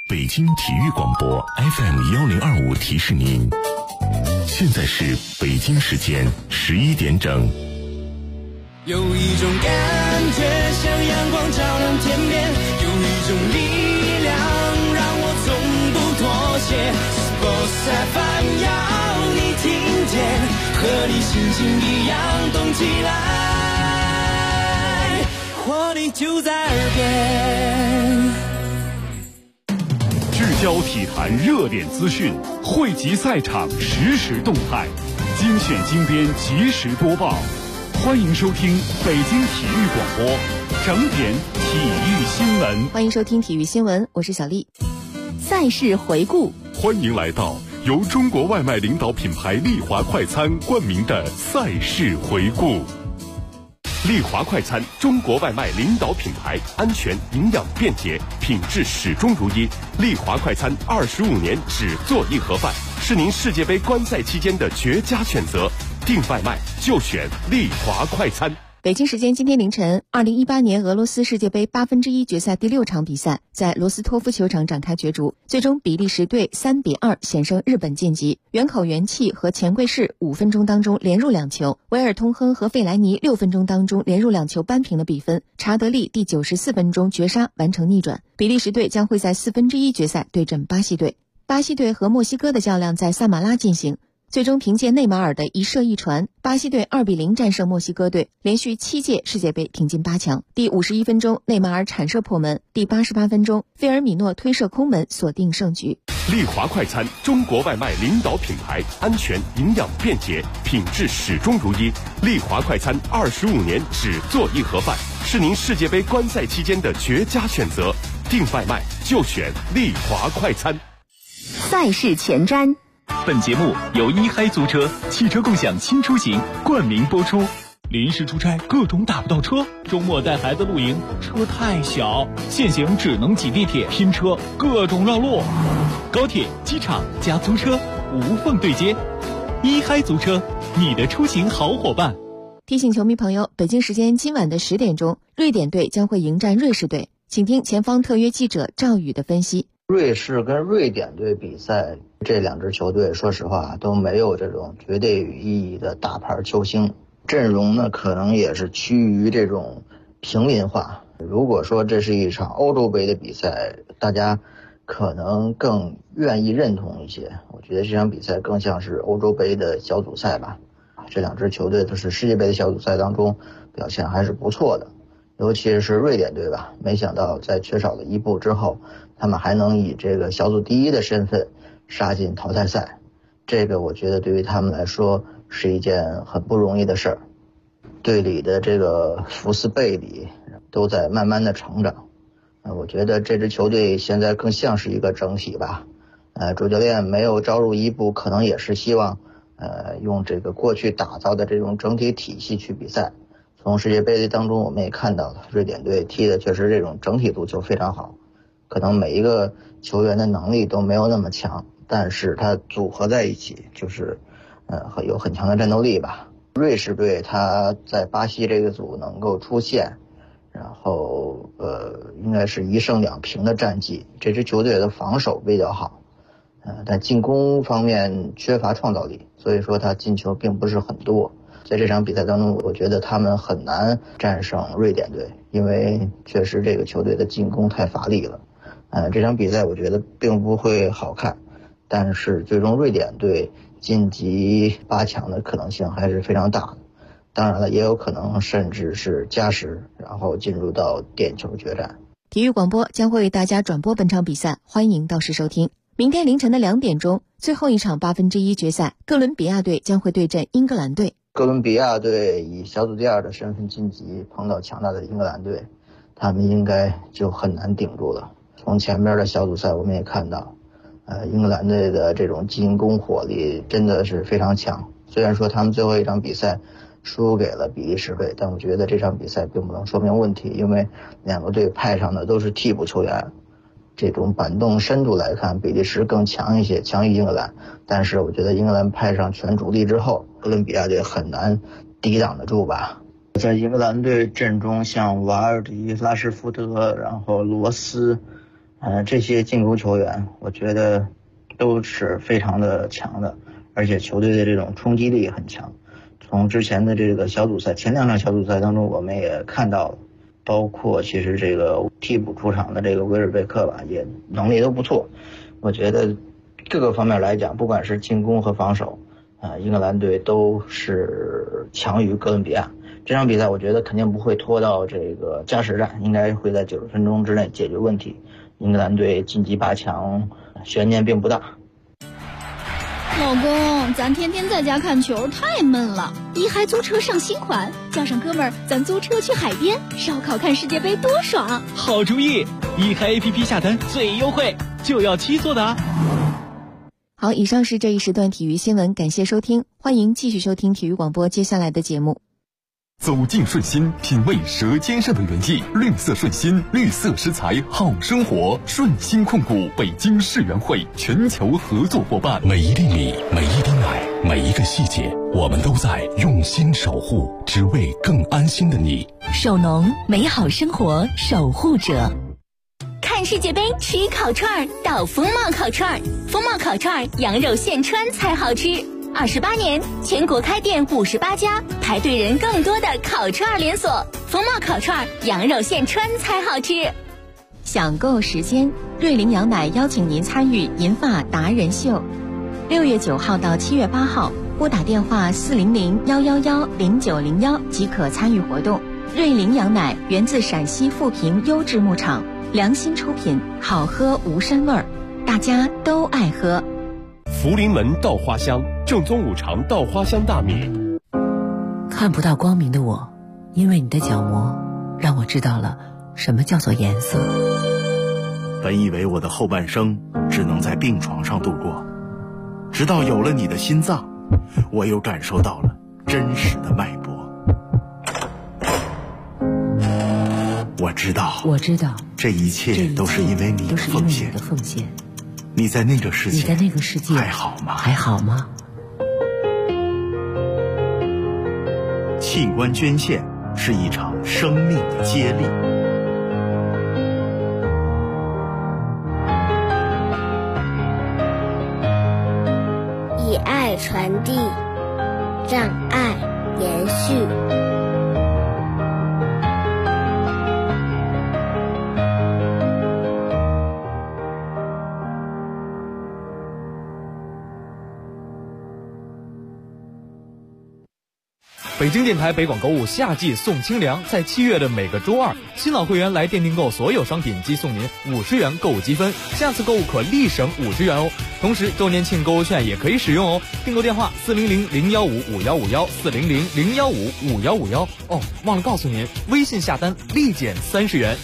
北京体育广播 FM1025提示您，现在是北京时间11点整。 有一种感觉像阳光照亮天边，有一种力量让我从不妥协。Sports FM 要你听见，和你心情一样动起来，活力就在耳边。 聚焦体坛热点资讯，汇集赛场实时动态，精选精编及时播报。欢迎收听北京体育广播整点体育新闻。 欢迎收听体育新闻，我是小丽。赛事回顾， 欢迎来到由中国外卖领导品牌丽华快餐冠名的赛事回顾。丽华快餐，中国外卖领导品牌，安全、营养、便捷，品质始终如一。丽华快餐25年只做一盒饭，是您世界杯观赛期间的绝佳选择。订外卖就选丽华快餐。 北京时间今天凌晨，2018年俄罗斯世界杯1/8决赛第6场比赛在罗斯托夫球场展开角逐，最终比利时队3-2险胜日本晋级。原口元气和钱贵士5分钟当中连入2球，维尔通亨和费莱尼6分钟当中连入2球扳平了比分。查德利第94分钟绝杀完成逆转。比利时队将会在1/4决赛对阵巴西队。巴西队和墨西哥的较量在萨马拉进行。最终凭借内马尔的一射一传，巴西队2-0战胜墨西哥队，连续7届世界杯挺进8强。第51分钟，内马尔铲射破门；第88分钟，费尔米诺推射空门锁定胜局。 丽华快餐，中国外卖领导品牌，安全、营养、便捷，品质始终如一。丽华快餐25年只做一盒饭，是您世界杯观赛期间的绝佳选择。订外卖就选丽华快餐。 赛事前瞻。 本节目由一嗨租车汽车共享新出行冠名播出。临时出差各种打不到车，周末带孩子露营车太小，现行只能挤地铁拼车，各种绕路。高铁、机场加租车无缝对接，一嗨租车，你的出行好伙伴。 提醒球迷朋友，北京时间今晚的10点钟，瑞典队将会迎战瑞士队，请听前方特约记者赵宇的分析。 瑞士跟瑞典队比赛，这两支球队说实话都没有这种绝对意义的大牌球星，阵容呢可能也是趋于这种平民化。如果说这是一场欧洲杯的比赛，大家可能更愿意认同一些。我觉得这场比赛更像是欧洲杯的小组赛吧。这两支球队都是世界杯的小组赛当中表现还是不错的，尤其是瑞典队吧，没想到在缺少了一步之后，他们还能以这个小组第一的身份杀进淘汰赛，这个我觉得对于他们来说是一件很不容易的事儿。队里的这个福斯贝里都在慢慢的成长，我觉得这支球队现在更像是一个整体吧。主教练没有招入伊布，可能也是希望用这个过去打造的这种整体体系去比赛。从世界杯当中我们也看到了，瑞典队踢的确实这种整体足球非常好，可能每一个球员的能力都没有那么强，但是他组合在一起就是有很强的战斗力吧。瑞士队他在巴西这个组能够出现，然后应该是1胜2平的战绩，这支球队的防守比较好，但进攻方面缺乏创造力，所以说他进球并不是很多。在这场比赛当中，我觉得他们很难战胜瑞典队，因为确实这个球队的进攻太乏力了。这场比赛我觉得并不会好看，但是最终瑞典队晋级8强的可能性还是非常大的。当然了，也有可能甚至是加时，然后进入到点球决战。 体育广播将会为大家转播本场比赛，欢迎到时收听。明天凌晨的2点钟，最后一场1/8决赛，哥伦比亚队将会对阵英格兰队。 哥伦比亚队以小组第2的身份晋级，碰到强大的英格兰队，他们应该就很难顶住了。从前面的小组赛我们也看到，英格兰队的这种进攻火力真的是非常强。虽然说他们最后一场比赛输给了比利时队，但我觉得这场比赛并不能说明问题，因为两个队派上的都是替补球员。这种板凳深度来看，比利时更强一些，强于英格兰。但是我觉得英格兰派上全主力之后，哥伦比亚队很难抵挡得住吧。在英格兰队阵中，像瓦尔迪、拉什福德，然后罗斯， 这些进攻球员我觉得都是非常的强的，而且球队的这种冲击力很强。从之前的这个小组赛，前2场小组赛当中我们也看到了，包括其实这个替补出场的这个威尔贝克吧，也能力都不错。我觉得各个方面来讲，不管是进攻和防守英格兰队都是强于哥伦比亚。这场比赛我觉得肯定不会拖到这个加时战，应该会在90分钟之内解决问题。英格兰队晋级8强悬念并不大。 老公，咱天天在家看球太闷了，一嗨租车上新款，叫上哥们儿，咱租车去海边烧烤看世界杯多爽！ 好主意，一嗨 APP 下单最优惠，就要7座的啊！ 好，以上是这一时段体育新闻，感谢收听，欢迎继续收听体育广播接下来的节目。 走进顺心，品味舌尖上的原意，绿色顺心，绿色食材好生活。顺心控股北京世园会全球合作伙伴。 每一粒米，每一滴奶，每一个细节，我们都在用心守护，只为更安心的你。 守农，美好生活守护者。看世界杯吃烤串到风貌烤串，风貌烤串羊肉现穿才好吃。28年，全国开店58家，排队人更多的烤串连锁。风貌烤串，羊肉现穿才好吃。 享购时间，瑞麟羊奶邀请您参与银发达人秀，6月9号到7月8号，拨打电话400-111-0901即可参与活动。瑞麟羊奶源自陕西富平优质牧场，良心出品，好喝无膻味儿，大家都爱喝。 福临门稻花香，正宗五常稻花香大米。 看不到光明的我，因为你的角膜让我知道了什么叫做颜色。 本以为我的后半生只能在病床上度过，直到有了你的心脏，我又感受到了真实的脉搏。我知道，这一切都是因为你的奉献。你在那个世界还好吗？器官捐献是一场生命的接力。 以爱传递，让爱延续。 北京电台北广购物夏季送清凉，在7月的每个周二，新老会员来店订购所有商品即送您50元购物积分，下次购物可立省50元哦。同时周年庆购物券也可以使用哦。订购电话400-015-5151，400-015-5151。哦，忘了告诉您，微信下单立减30元。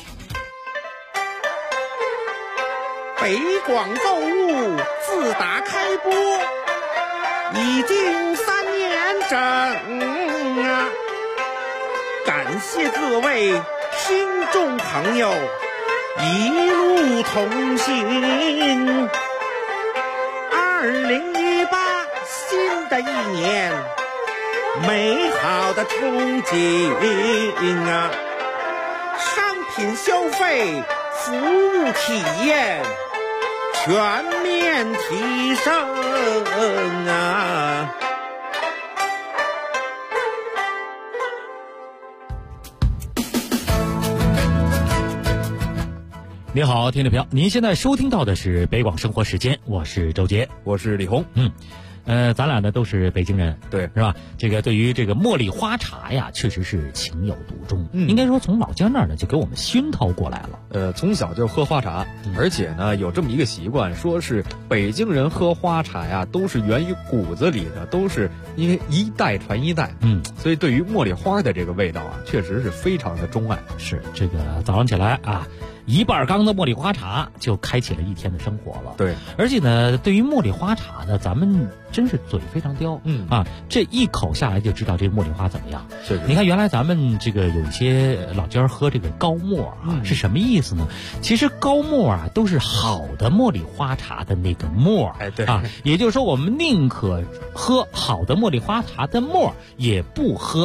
北广购物自打开播已经3年整啊！感谢各位听众朋友一路同行。2018新的一年，美好的憧憬啊！商品消费，服务体验全面提升啊！ 您好，听众朋友，您现在收听到的是北广生活时间，我是周杰， 我是李红。 咱俩呢都是北京人， 对， 是吧？这个对于这个茉莉花茶呀，确实是情有独钟。应该说从老家那儿呢就给我们熏陶过来了。 从小就喝花茶，而且呢有这么一个习惯，说是北京人喝花茶呀，都是源于骨子里的，都是因为一代传一代。所以对于茉莉花的这个味道啊，确实是非常的钟爱。 是这个早上起来啊，1半缸的茉莉花茶就开启了一天的生活了。 对， 而且呢，对于茉莉花茶呢，咱们真是嘴非常刁。这一口下来就知道这茉莉花怎么样。 是， 你看原来咱们这个有一些老家喝这个高沫啊，是什么意思呢？其实高沫啊都是好的茉莉花茶的那个沫。 对啊，也就是说我们宁可喝好的茉莉花茶的沫，也不喝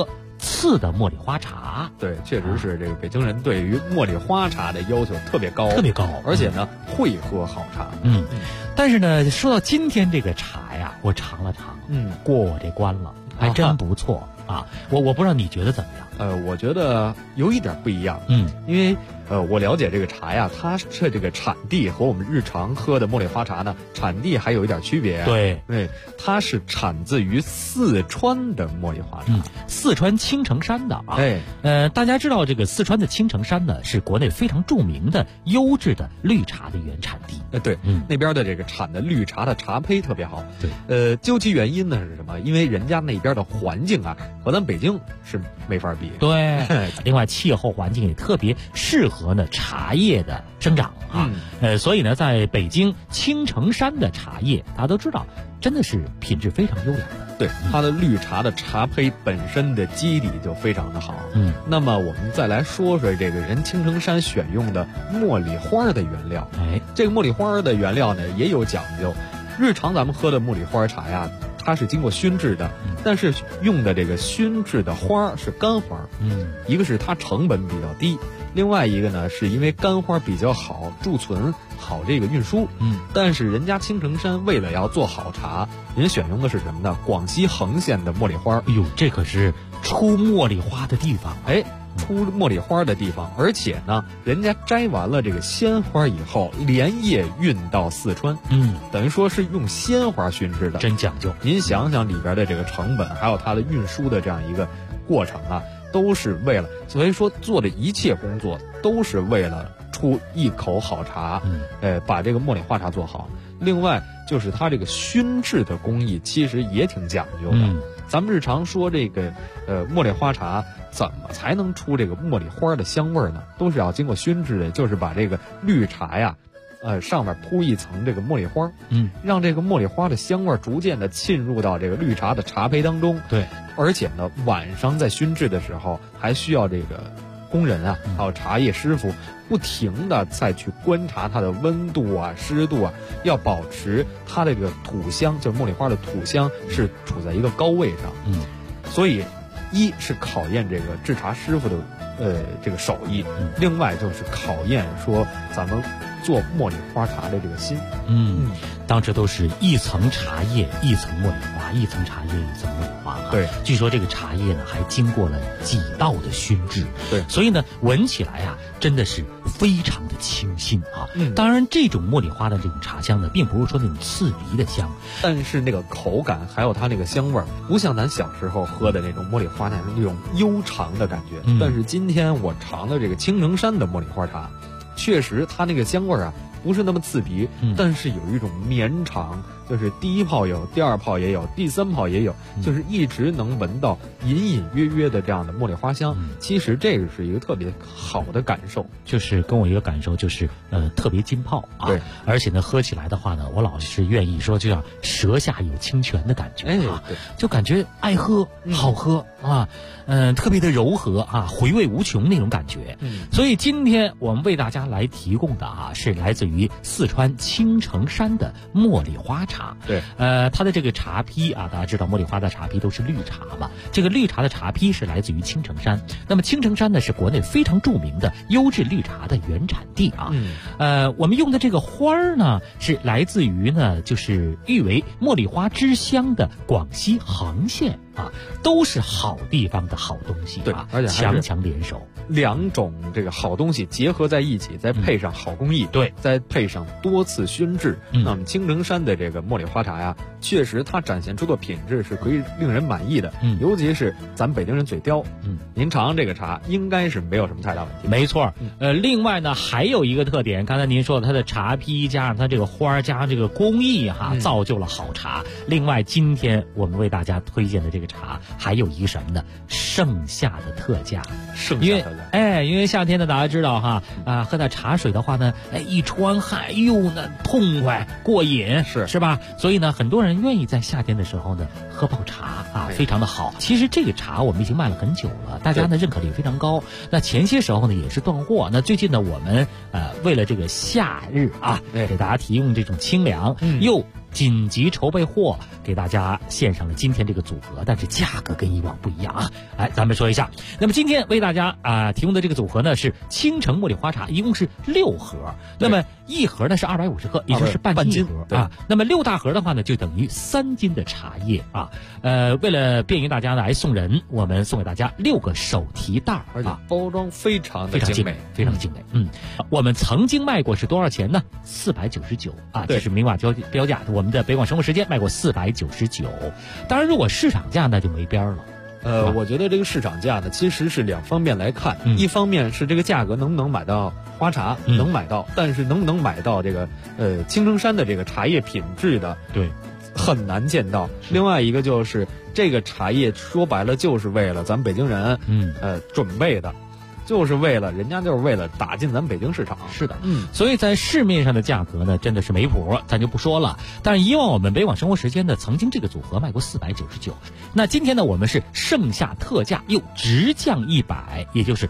次的茉莉花茶。 对，确实是这个北京人对于茉莉花茶的要求特别高，而且呢会喝好茶。 但是呢，说到今天这个茶呀，我尝了尝，过我这关了，还真不错啊。我不知道你觉得怎么样？ 我觉得有一点不一样，因为我了解这个茶呀，它是这个产地和我们日常喝的茉莉花茶呢，产地还有一点区别。 对， 它是产自于四川的茉莉花茶， 四川青城山的啊。大家知道这个四川的青城山呢，是国内非常著名的优质的绿茶的原产地。 对，那边的这个产的绿茶的茶胚特别好。 对， 究其原因呢是什么？因为人家那边的环境啊，和咱北京是没法比。 对，另外气候环境也特别适合呢茶叶的生长啊。所以呢，在北京青城山的茶叶，大家都知道，真的是品质非常优良的。 对，它的绿茶的茶胚本身的基底就非常的好。那么我们再来说说这个人青城山选用的茉莉花的原料。这个茉莉花的原料呢也有讲究。日常咱们喝的茉莉花茶呀，它是经过熏制的，但是用的这个熏制的花是干花。一个是它成本比较低，另外一个呢是因为干花比较好贮存，好这个运输。但是人家青城山为了要做好茶，人选用的是什么呢？广西恒县的茉莉花。 哎呦，这可是出茉莉花的地方。 出茉莉花的地方，而且呢，人家摘完了这个鲜花以后，连夜运到四川，等于说是用鲜花熏制的， 真讲究。 您想想里边的这个成本，还有它的运输的这样一个过程啊，都是为了，所以说做的一切工作都是为了出一口好茶，把这个茉莉花茶做好。另外就是它这个熏制的工艺其实也挺讲究的。咱们日常说这个茉莉花茶怎么才能出这个茉莉花的香味呢？都是要经过熏制的，就是把这个绿茶呀，上面铺一层这个茉莉花，让这个茉莉花的香味逐渐的浸入到这个绿茶的茶胚当中。 对， 而且呢，晚上在熏制的时候还需要这个工人啊，还有茶叶师傅不停的再去观察它的温度啊、湿度啊，要保持它的这个土香，就是茉莉花的土香是处在一个高位上。所以一是考验这个制茶师傅的这个手艺，另外就是考验说咱们做茉莉花茶的这个心。 当时都是一层茶叶一层茉莉花，一层茶叶一层茉莉花。 对， 据说这个茶叶呢还经过了几道的熏制。 对， 所以呢闻起来啊真的是非常的清新啊。当然这种茉莉花的这种茶香呢，并不是说那种刺鼻的香， 但是那个口感还有它那个香味儿，不像咱小时候喝的那种茉莉花茶那种悠长的感觉。但是今天我尝的这个青城山的茉莉花茶，确实它那个香味儿啊不是那么刺鼻，但是有一种绵长，就是第一泡有，第二泡也有，第三泡也有，就是一直能闻到隐隐约约的这样的茉莉花香。其实这个是一个特别好的感受， 就是跟我一个感受就是特别浸泡啊。 对， 而且呢喝起来的话呢，我老是愿意说就像舌下有清泉的感觉啊，就感觉爱喝好喝啊，特别的柔和啊，回味无穷那种感觉。所以今天我们为大家来提供的啊，是来自于四川青城山的茉莉花茶。 对， 它的这个茶批啊，大家知道茉莉花的茶批都是绿茶嘛，这个绿茶的茶批是来自于青城山。那么青城山呢是国内非常著名的优质绿茶的原产地啊。我们用的这个花儿呢是来自于呢就是誉为茉莉花之乡的广西恒县啊，都是好地方的好东西啊。 对，而且强强联手， 两种这个好东西结合在一起，再配上好工艺， 对， 再配上多次熏制，那么青城山的这个茉莉花茶呀，确实它展现出的品质是可以令人满意的。尤其是咱北京人嘴刁，您尝尝这个茶，应该是没有什么太大问题。 没错，另外呢还有一个特点，刚才您说的它的茶批加上它这个花加上这个工艺哈，造就了好茶。另外今天我们为大家推荐的这个茶还有一个什么呢？盛夏的特价。因为夏天呢大家知道哈喝点茶水的话呢，一出完汗，那痛快过瘾，是吧？所以呢很多人愿意在夏天的时候呢喝泡茶啊，非常的好。其实这个茶我们已经卖了很久了，大家呢认可率非常高。那前些时候呢也是断货，那最近呢我们为了这个夏日啊，给大家提供这种清凉又紧急筹备货，给大家献上了今天这个组合，但是价格跟以往不一样啊。来，咱们说一下。那么今天为大家提供的这个组合呢是青城茉莉花茶，一共是6盒。那么一盒呢是250克，也就是半斤一盒啊。那么6大盒的话呢，就等于3斤的茶叶啊。为了便于大家来送人，我们送给大家6个手提袋， 而且包装非常精美， 非常精美。我们曾经卖过是多少钱呢？499啊，这是明码标价。我们的北广生活时间卖过499，当然如果市场价那就没边了。 我觉得这个市场价呢，其实是2方面来看，一方面是这个价格能不能买到花茶，能买到，但是能不能买到这个青城山的这个茶叶品质的， 对， 很难见到。另外一个就是这个茶叶说白了就是为了咱们北京人准备的。就是为了人家就是为了打进咱们北京市场。 是的，所以在市面上的价格呢，真的是没谱，咱就不说了。但是以往我们北广生活时间呢，曾经这个组合卖过499，那今天呢，我们是盛夏特价又直降100，也就是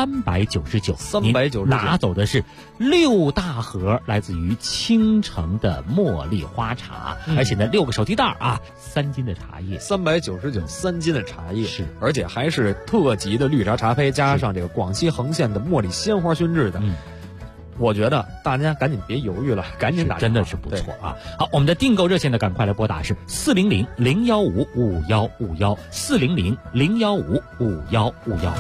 399，拿走的是6大盒来自于青城的茉莉花茶，而且呢6个手提袋啊，3斤的茶叶 ，399 3斤的茶叶， 是， 而且还是特级的绿茶茶胚，加上这个广西横县的茉莉鲜花熏制的。我觉得大家赶紧别犹豫了，赶紧打， 真的是不错啊！好，我们的订购热线呢，赶快来拨打是400-015-5151，400-015-5151。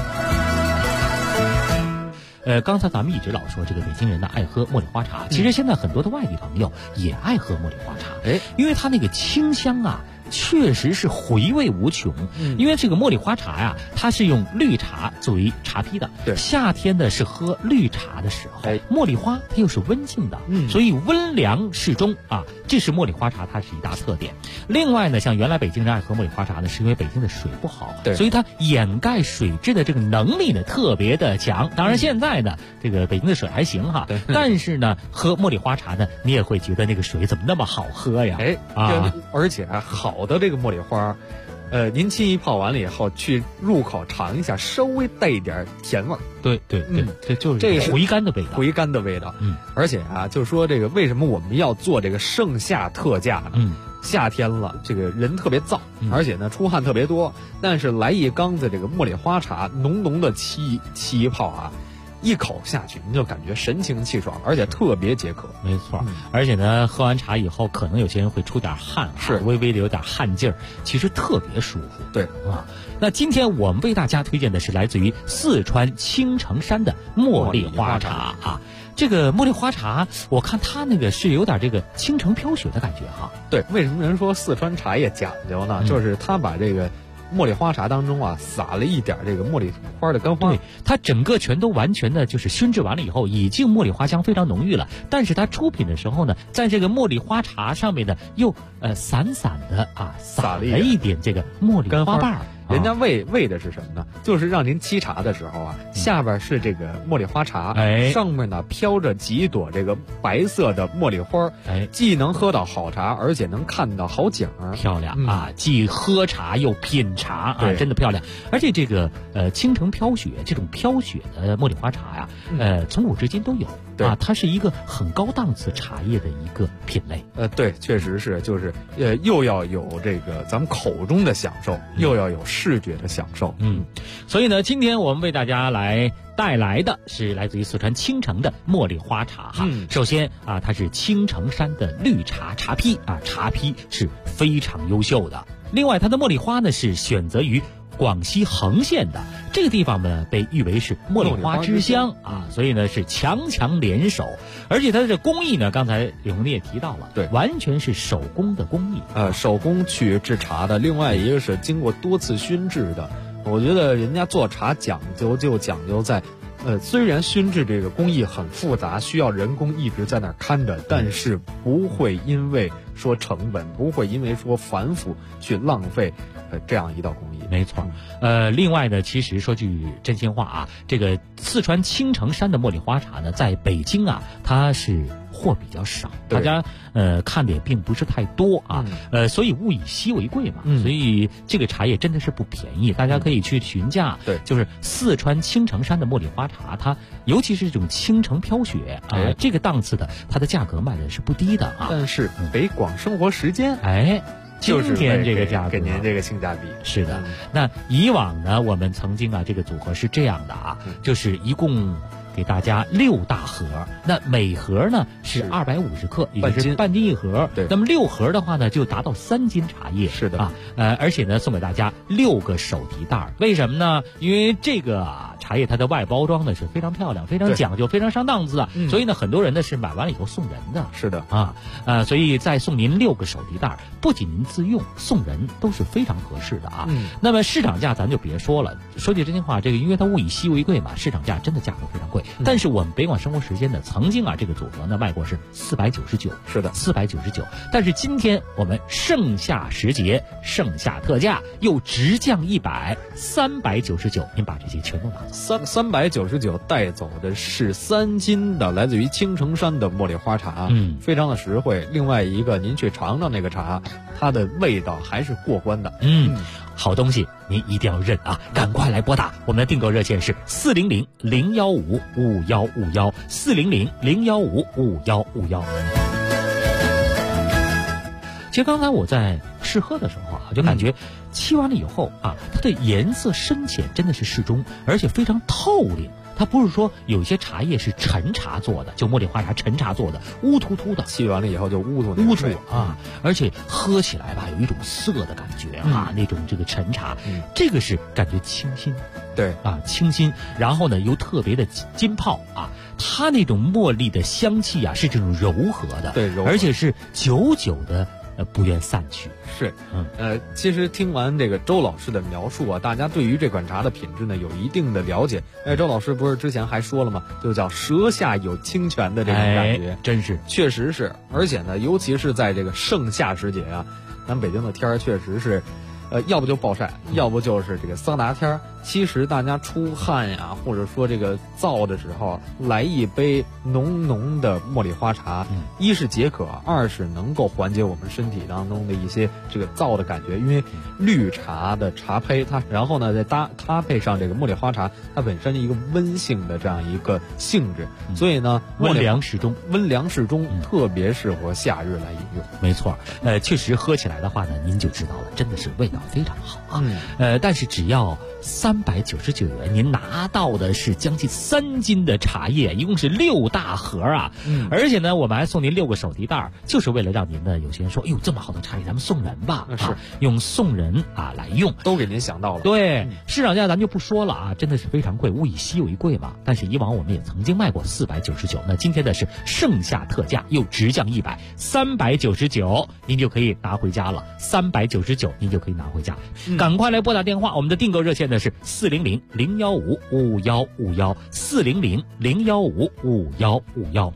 刚才咱们一直老说这个北京人呢爱喝茉莉花茶，其实现在很多的外地朋友也爱喝茉莉花茶，因为它那个清香啊，确实是回味无穷。因为这个茉莉花茶呀，它是用绿茶作为茶坯的。 对， 夏天呢是喝绿茶的时候，茉莉花它又是温性的，所以温凉适中啊，这是茉莉花茶它是一大特点。另外呢，像原来北京人爱喝茉莉花茶呢，是因为北京的水不好，所以它掩盖水质的这个能力呢特别的强。当然现在呢，这个北京的水还行哈，但是呢，喝茉莉花茶呢，你也会觉得那个水怎么那么好喝呀？ 而且好的这个茉莉花，您沏一泡完了以后，去入口尝一下，稍微带一点甜味儿。 对，这就是这个回甘的味道， 回甘的味道。而且啊，就说这个为什么我们要做这个盛夏特价呢？夏天了，这个人特别燥，而且呢出汗特别多，但是来一缸子这个茉莉花茶，浓浓的沏一泡啊。一口下去，你就感觉神清气爽，而且特别解渴。 没错，而且呢，喝完茶以后，可能有些人会出点汗，是微微的有点汗劲儿，其实特别舒服。 对啊，那今天我们为大家推荐的是来自于四川青城山的茉莉花茶啊。这个茉莉花茶，我看它那个是有点这个倾城飘雪的感觉哈。 对，为什么人说四川茶叶讲究呢？就是它把这个茉莉花茶当中啊，撒了一点这个茉莉花的干花， 对，它整个全都完全的就是熏制完了以后，已经茉莉花香非常浓郁了。但是它出品的时候呢，在这个茉莉花茶上面呢，又散散的啊撒了一点这个茉莉花瓣。 人家为的是什么呢？就是让您沏茶的时候啊，下边是这个茉莉花茶，上面呢飘着几朵这个白色的茉莉花，既能喝到好茶，而且能看到好景儿， 漂亮啊！既喝茶又品茶啊，真的漂亮。而且这个倾城飘雪这种飘雪的茉莉花茶呀，从古至今都有啊，它是一个很高档次茶叶的一个品类。 对，确实是，就是又要有这个咱们口中的享受，又要有视觉的享受。 所以呢，今天我们为大家来带来的是来自于四川青城的茉莉花茶哈。首先啊，它是青城山的绿茶茶坯啊，茶坯是非常优秀的。另外，它的茉莉花呢是选择于广西横县的这个地方呢，被誉为是茉莉花之乡啊，所以呢是强强联手，而且它的这工艺呢，刚才李红你也提到了， 对， 完全是手工的工艺， 手工去制茶的。另外一个是经过多次熏制的，我觉得人家做茶讲究就讲究在。虽然熏制这个工艺很复杂，需要人工一直在那儿看着，但是不会因为说成本，不会因为说繁复去浪费这样一道工艺。 没错。另外呢，其实说句真心话啊，这个四川青城山的茉莉花茶呢，在北京啊，它是货比较少，大家看的也并不是太多啊，所以物以稀为贵嘛，所以这个茶叶真的是不便宜，大家可以去询价。 对， 就是四川青城山的茉莉花茶，它尤其是这种青城飘雪啊，这个档次的，它的价格卖的是不低的啊。 但是北广生活时间， 今天这个价格给您这个性价比。 是的，那以往呢，我们曾经这个组合是这样的啊，就是一共给大家6大盒，那每盒呢是250克，也就是半斤一盒。 对， 那么6盒的话呢，就达到3斤茶叶。 是的啊，而且呢，送给大家6个手提袋。为什么呢？因为这个茶叶它的外包装呢是非常漂亮、非常讲究、非常上档次的，所以呢，很多人呢是买完了以后送人的。 是的啊，所以再送您6个手提袋，不仅您自用，送人都是非常合适的啊。那么市场价咱就别说了，说句真心话，这个因为它物以稀为贵嘛，市场价真的价格非常贵。但是我们北广生活时间呢，曾经这个组合呢卖过是499， 是的 ，499。但是今天我们盛夏时节，盛夏特价又直降100，399，您把这些全都拿走。 399带走的是3斤的来自于青城山的茉莉花茶，非常的实惠。另外一个，您去尝尝那个茶，它的味道还是过关的。 好东西您一定要认啊！赶快来拨打我们的订购热线是400-015-5151，400-015-5151。其实刚才我在试喝的时候就感觉沏完了以后它的颜色深浅真的是适中，而且非常透亮。它不是说有些茶叶是陈茶做的，就茉莉花茶陈茶做的，乌突突的， 沏完了以后就乌突而且喝起来有一种涩的感觉那种这个陈茶，这个是感觉清新， 对清新，然后呢又特别的浸泡它那种茉莉的香气是这种柔和的， 对，柔和， 而且是久久的不愿散去。 是，其实听完这个周老师的描述大家对于这款茶的品质呢有一定的了解。周老师不是之前还说了吗？就叫舌下有清泉的这种感觉， 真是， 确实是。而且呢，尤其是在这个盛夏时节咱北京的天儿确实是，要不就暴晒，要不就是这个桑拿天儿。其实大家出汗或者说这个燥的时候，来一杯浓浓的茉莉花茶，一是解渴，二是能够缓解我们身体当中的一些这个燥的感觉。因为绿茶的茶胚然后呢再搭配上这个茉莉花茶，它本身一个温性的这样一个性质，所以呢温凉适中， 特别适合夏日来饮用。 没错，确实喝起来的话呢，您就知道了，真的是味道非常好但是只要399元，您拿到的是将近3斤的茶叶，一共是6大盒而且呢，我们还送您6个手提袋，就是为了让您呢，有些人说，这么好的茶叶，咱们送人吧，用送人来用， 都给您想到了。 对，市场价咱就不说了真的是非常贵，物以稀为贵嘛。但是以往我们也曾经卖过499，那今天的是盛夏特价，又直降100，399，您就可以拿回家了，399您就可以拿回家。赶快来拨打电话，我们的订购热线呢是400-015-5151，400-015-5151。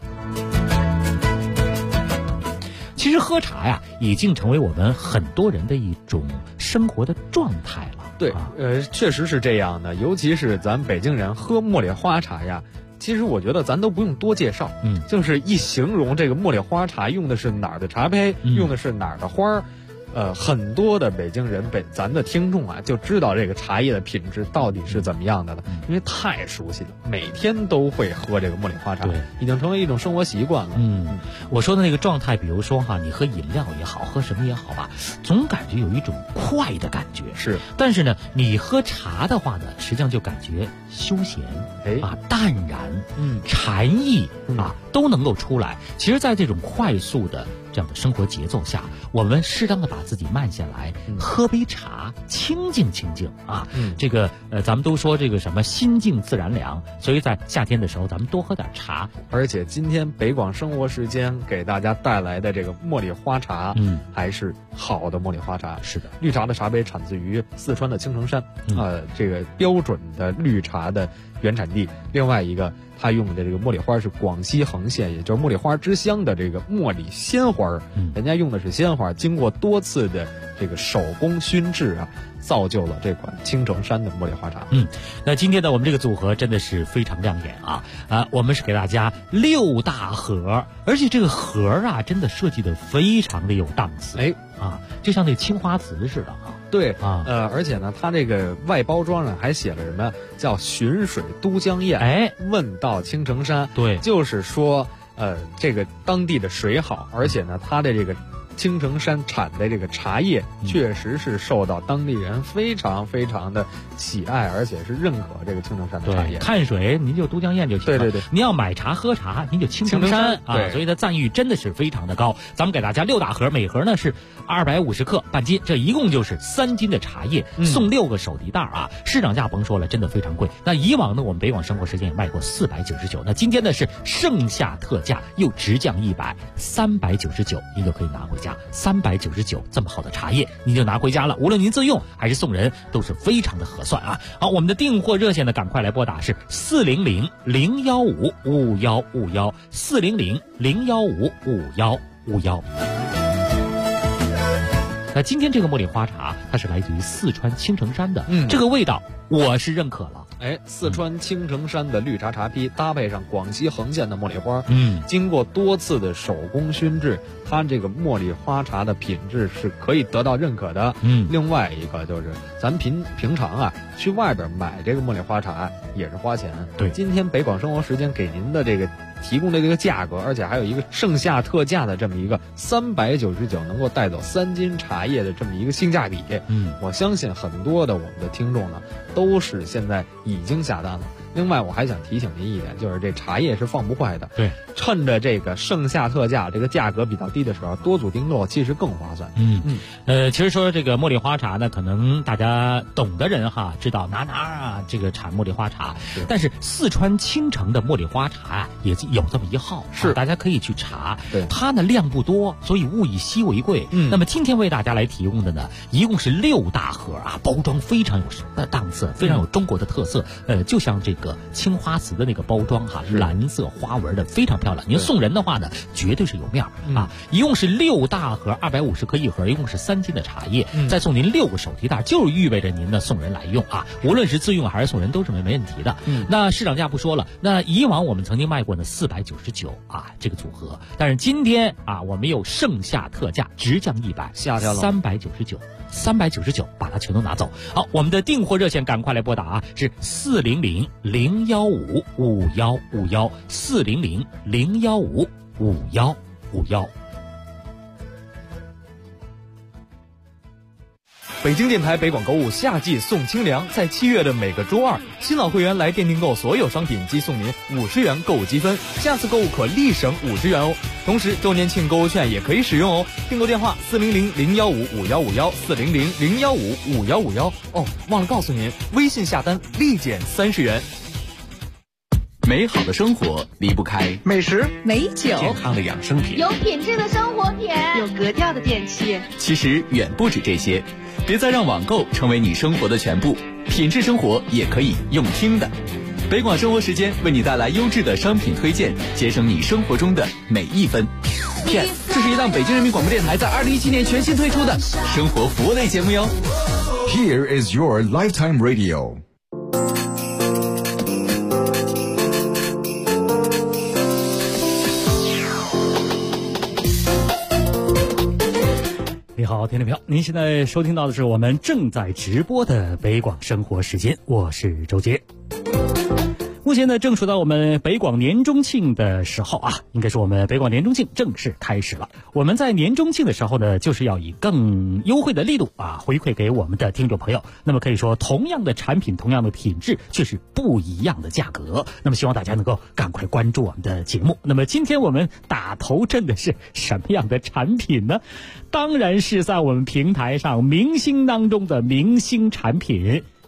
其实喝茶已经成为我们很多人的一种生活的状态了。 对，确实是这样的。尤其是咱北京人喝茉莉花茶其实我觉得咱都不用多介绍，就是一形容这个茉莉花茶用的是哪儿的茶胚，用的是哪儿的花儿。很多的北京人咱的听众就知道这个茶叶的品质到底是怎么样的了，因为太熟悉了，每天都会喝这个茉莉花茶，已经成为一种生活习惯了。 我说的那个状态，比如说你喝饮料也好，喝什么也好吧，总感觉有一种快的感觉。 是， 但是呢，你喝茶的话呢，实际上就感觉休闲，淡然，禅意都能够出来。其实，在这种快速的这样的生活节奏下，我们适当的把自己慢下来，喝杯茶，清静清静这个咱们都说这个什么心静自然凉，所以在夏天的时候，咱们多喝点茶。 而且今天北广生活时间给大家带来的这个茉莉花茶，还是好的茉莉花茶。 是的， 绿茶的茶杯产自于四川的青城山，这个标准的绿茶的原产地。另外一个， 它用的这个茉莉花是广西横县，也就是茉莉花之乡的这个茉莉鲜花，人家用的是鲜花，经过多次的这个手工熏制啊，造就了这款青城山的茉莉花茶。 那今天呢，我们这个组合真的是非常亮眼啊！我们是给大家6大盒，而且这个盒啊，真的设计的非常的有档次，就像那青花瓷似的啊。 对而且呢，它这个外包装上还写了什么叫寻水都江堰，问道青城山。 对， 就是说这个当地的水好，而且呢，它的这个青城山产的这个茶叶确实是受到当地人非常非常的喜爱，而且是认可这个青城山的茶叶。 看水您就都江堰就行了。对，您要买茶喝茶您就青城山啊，所以它赞誉真的是非常的高。咱们给大家6大盒，每盒呢是250克半斤，这一共就是3斤的茶叶，送6个手提袋啊。市场价甭说了，真的非常贵。那以往呢，我们北广生活时间也卖过499，那今天呢是盛夏特价，又直降100，399，您就可以拿回家。399这么好的茶叶，您就拿回家了。无论您自用还是送人，都是非常的合算啊！好，我们的订货热线呢，赶快来拨打是400-015-5151，400-015-5151。那今天这个茉莉花茶，它是来自于四川青城山的，这个味道我是认可了。 四川青城山的绿茶茶坯搭配上广西横县的茉莉花，经过多次的手工熏制，它这个茉莉花茶的品质是可以得到认可的。另外一个就是咱平常啊去外边买这个茉莉花茶也是花钱。 对， 今天北广生活时间给您的这个提供的这个价格，而且还有一个盛夏特价的这么一个399能够带走3斤茶叶的这么一个性价比。我相信很多的我们的听众呢都是现在已经下单了。另外我还想提醒您一点，就是这茶叶是放不坏的。 对， 趁着这个盛夏特价，这个价格比较低的时候，多组订购其实更划算。 其实说这个茉莉花茶呢，可能大家懂的人知道哪啊这个产茉莉花茶，但是四川青城的茉莉花茶也有这么一号，大家可以去查。 对， 它呢量不多，所以物以稀为贵。那么今天为大家来提供的呢，一共是6大盒啊，包装非常有档次，非常有中国的特色。就像这个青花瓷的那个包装蓝色花纹的非常漂亮。您送人的话呢，绝对是有面啊。一共是6大盒，250克一盒，一共是3斤的茶叶，再送您6个手提袋，就是意味着您呢送人来用啊，无论是自用还是送人都是没问题的。那市场价不说了，那以往我们曾经卖过呢499啊这个组合，但是今天啊我们有盛夏特价，直降100， 下调了 399，把它全都拿走。好，我们的订货热线赶快来拨打啊，是400-015-5151，400-015-5151。 北京电台北广购物夏季送清凉，在7月的每个周二，新老会员来店订购所有商品即送您50元购物积分，下次购物可立省50元哦。同时周年庆购物券也可以使用哦。订购电话400-015-5151，400-015-5151。忘了告诉您，微信下单立减30元。 美好的生活离不开美食、 美酒、 健康的养生品、 有品质的生活品、 有格调的电器。 其实远不止这些，别再让网购成为你生活的全部，品质生活也可以用听的。北广生活时间为你带来优质的商品推荐，节省你生活中的每一分。Yes， 这是一档北京人民广播电台在2017年全新推出的生活服务类节目哟。 Here is your lifetime radio。 你好，听众朋友，您现在收听到的是我们正在直播的北广生活时间，我是周杰。目前呢，正处到我们北广年中庆的时候啊，应该说我们北广年中庆正式开始了。我们在年中庆的时候呢，就是要以更优惠的力度啊，回馈给我们的听众朋友。那么可以说，同样的产品，同样的品质，却是不一样的价格。那么希望大家能够赶快关注我们的节目。那么今天我们打头阵的是什么样的产品呢？当然是在我们平台上明星当中的明星产品。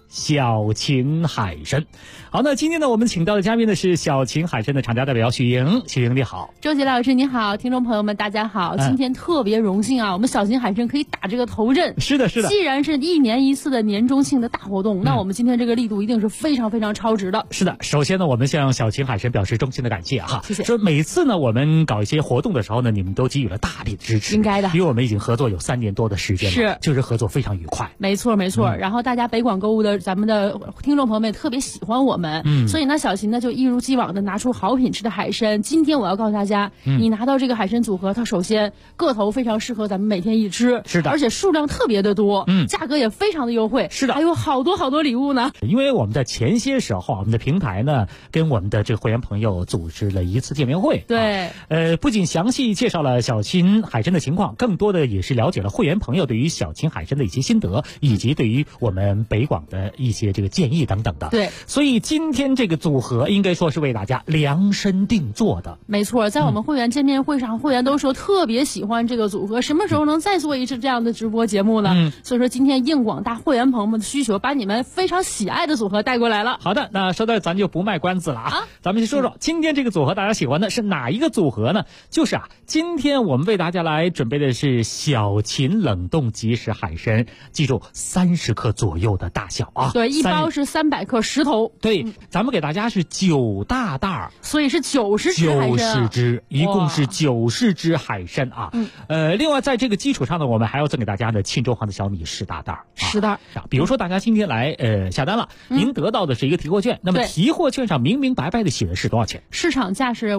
小秦海参。好，那今天呢，我们请到的嘉宾呢是小秦海参的厂家代表许莹。许莹你好。 周杰老师你好，听众朋友们大家好，今天特别荣幸啊，我们小秦海参可以打这个头阵。 是的，是的。 既然是1年1次的年终庆的大活动，那我们今天这个力度一定是非常非常超值的。 是的，首先呢，我们向小秦海参表示衷心的感谢哈。 谢谢。 说每次呢，我们搞一些活动的时候呢，你们都给予了大力的支持。 应该的。 因为我们已经合作有3年多的时间了， 是， 就是合作非常愉快。 没错没错。然后大家北广购物的咱们的听众朋友们也特别喜欢我们，所以呢，小秦呢就一如既往的拿出好品质的海参。今天我要告诉大家，你拿到这个海参组合，它首先个头非常适合咱们每天一吃， 是的， 而且数量特别的多，价格也非常的优惠， 是的， 还有好多好多礼物呢。 因为我们在前些时候，我们的平台呢跟我们的这个会员朋友组织了一次见面会， 对， 不仅详细介绍了小秦海参的情况，更多的也是了解了会员朋友对于小秦海参的一些心得，以及对于我们北广的一些这个建议等等的。 对， 所以今天这个组合应该说是为大家量身定做的。 没错，在我们会员见面会上，会员都说特别喜欢这个组合，什么时候能再做一次这样的直播节目呢？所以说今天应广大会员朋友们的需求，把你们非常喜爱的组合带过来了。 好的，那说到咱就不卖关子了啊，咱们先说说今天这个组合大家喜欢的是哪一个组合呢？就是今天我们为大家来准备的是小秦冷冻即食海参，记住30克左右的大小啊。 对，一包是300克10头。 对，咱们给大家是9大袋， 所以是90只海参 90只，一共是90只海参啊。另外在这个基础上呢，我们还要赠给大家的沁州黄的小米10大袋 ，10袋。 比如说大家今天来下单了，您得到的是一个提货券，那么提货券上明明白白的写的是多少钱？ 市场价是